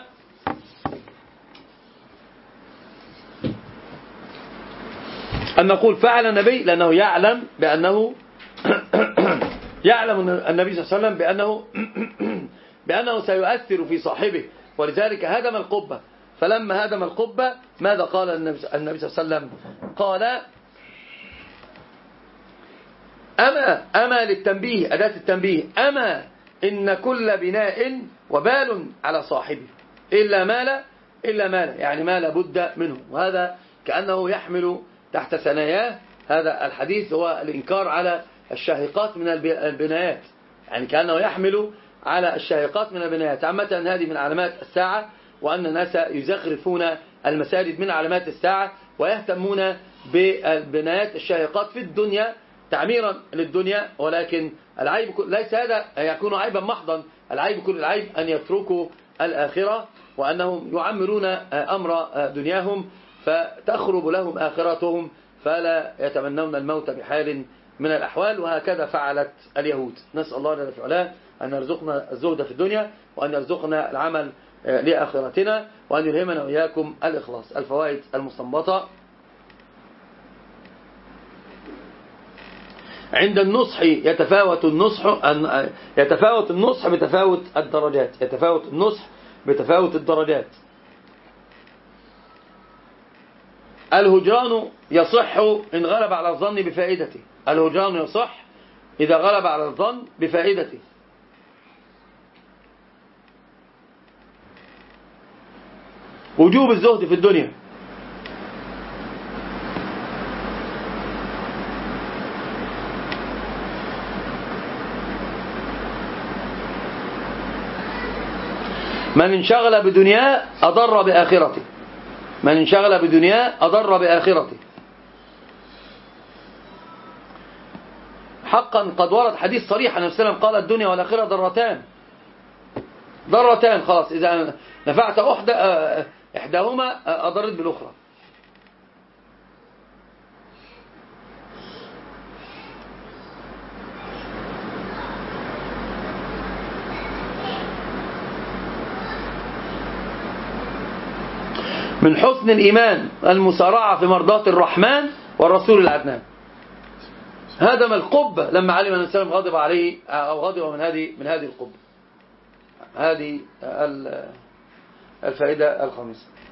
أن نقول فعل النبي لأنه يعلم بأنه يعلم النبي صلى الله عليه وسلم بأنه بأنه سيؤثر في صاحبه، ولذلك هدم القبة. فلما هدم القبة ماذا قال النبي صلى الله عليه وسلم؟ قال أما أما للتنبيه، أداة التنبيه، أما إن كل بناء وبال على صاحبه إلا مال إلا مال يعني ما لابد منه. وهذا كأنه يحمل تحت ثناياه هذا الحديث هو الإنكار على الشاهقات من البنايات، يعني كأنه يحمل على الشاهقات من البنايات. عامة هذه من علامات الساعة، وأن الناس يزخرفون المساجد من علامات الساعة، ويهتمون بالبنايات الشاهقات في الدنيا تعميرا للدنيا. ولكن العيب ليس هذا يكون عيبا محضا، العيب كل العيب أن يتركوا الآخرة وأنهم يعمرون أمر دنياهم فتخرب لهم آخرتهم فلا يتمنون الموت بحال من الأحوال. وهكذا فعلت اليهود. نسأل الله جل وعلا أن يرزقنا الزهد في الدنيا وأن يرزقنا العمل لآخرتنا وأن يلهمنا وإياكم الإخلاص. الفوائد المستنبطة: عند النصح يتفاوت النصح يتفاوت النصح بتفاوت الدرجات يتفاوت النصح بتفاوت الدرجات. الهجران يصح إن غلب على الظن بفائدته. الهجران يصح إذا غلب على الظن بفائدته. وجوب الزهد في الدنيا. من انشغل بدنياه أضر بآخرته. من انشغل بدنياه أضر بآخرته. حقا قد ورد حديث صريح عن النبي صلى الله عليه وسلم قال: الدنيا والآخرة ضرتان ضرتان خلاص إذا نفعت إحداهما أضرت بالأخرى. من حسن الإيمان المسارعة في مرضاة الرحمن والرسول العدنان. هدم القبة لما علم أن السلام غضب عليه أو غضب من هذه من هذه القبة. هذه الفائدة الخامسة.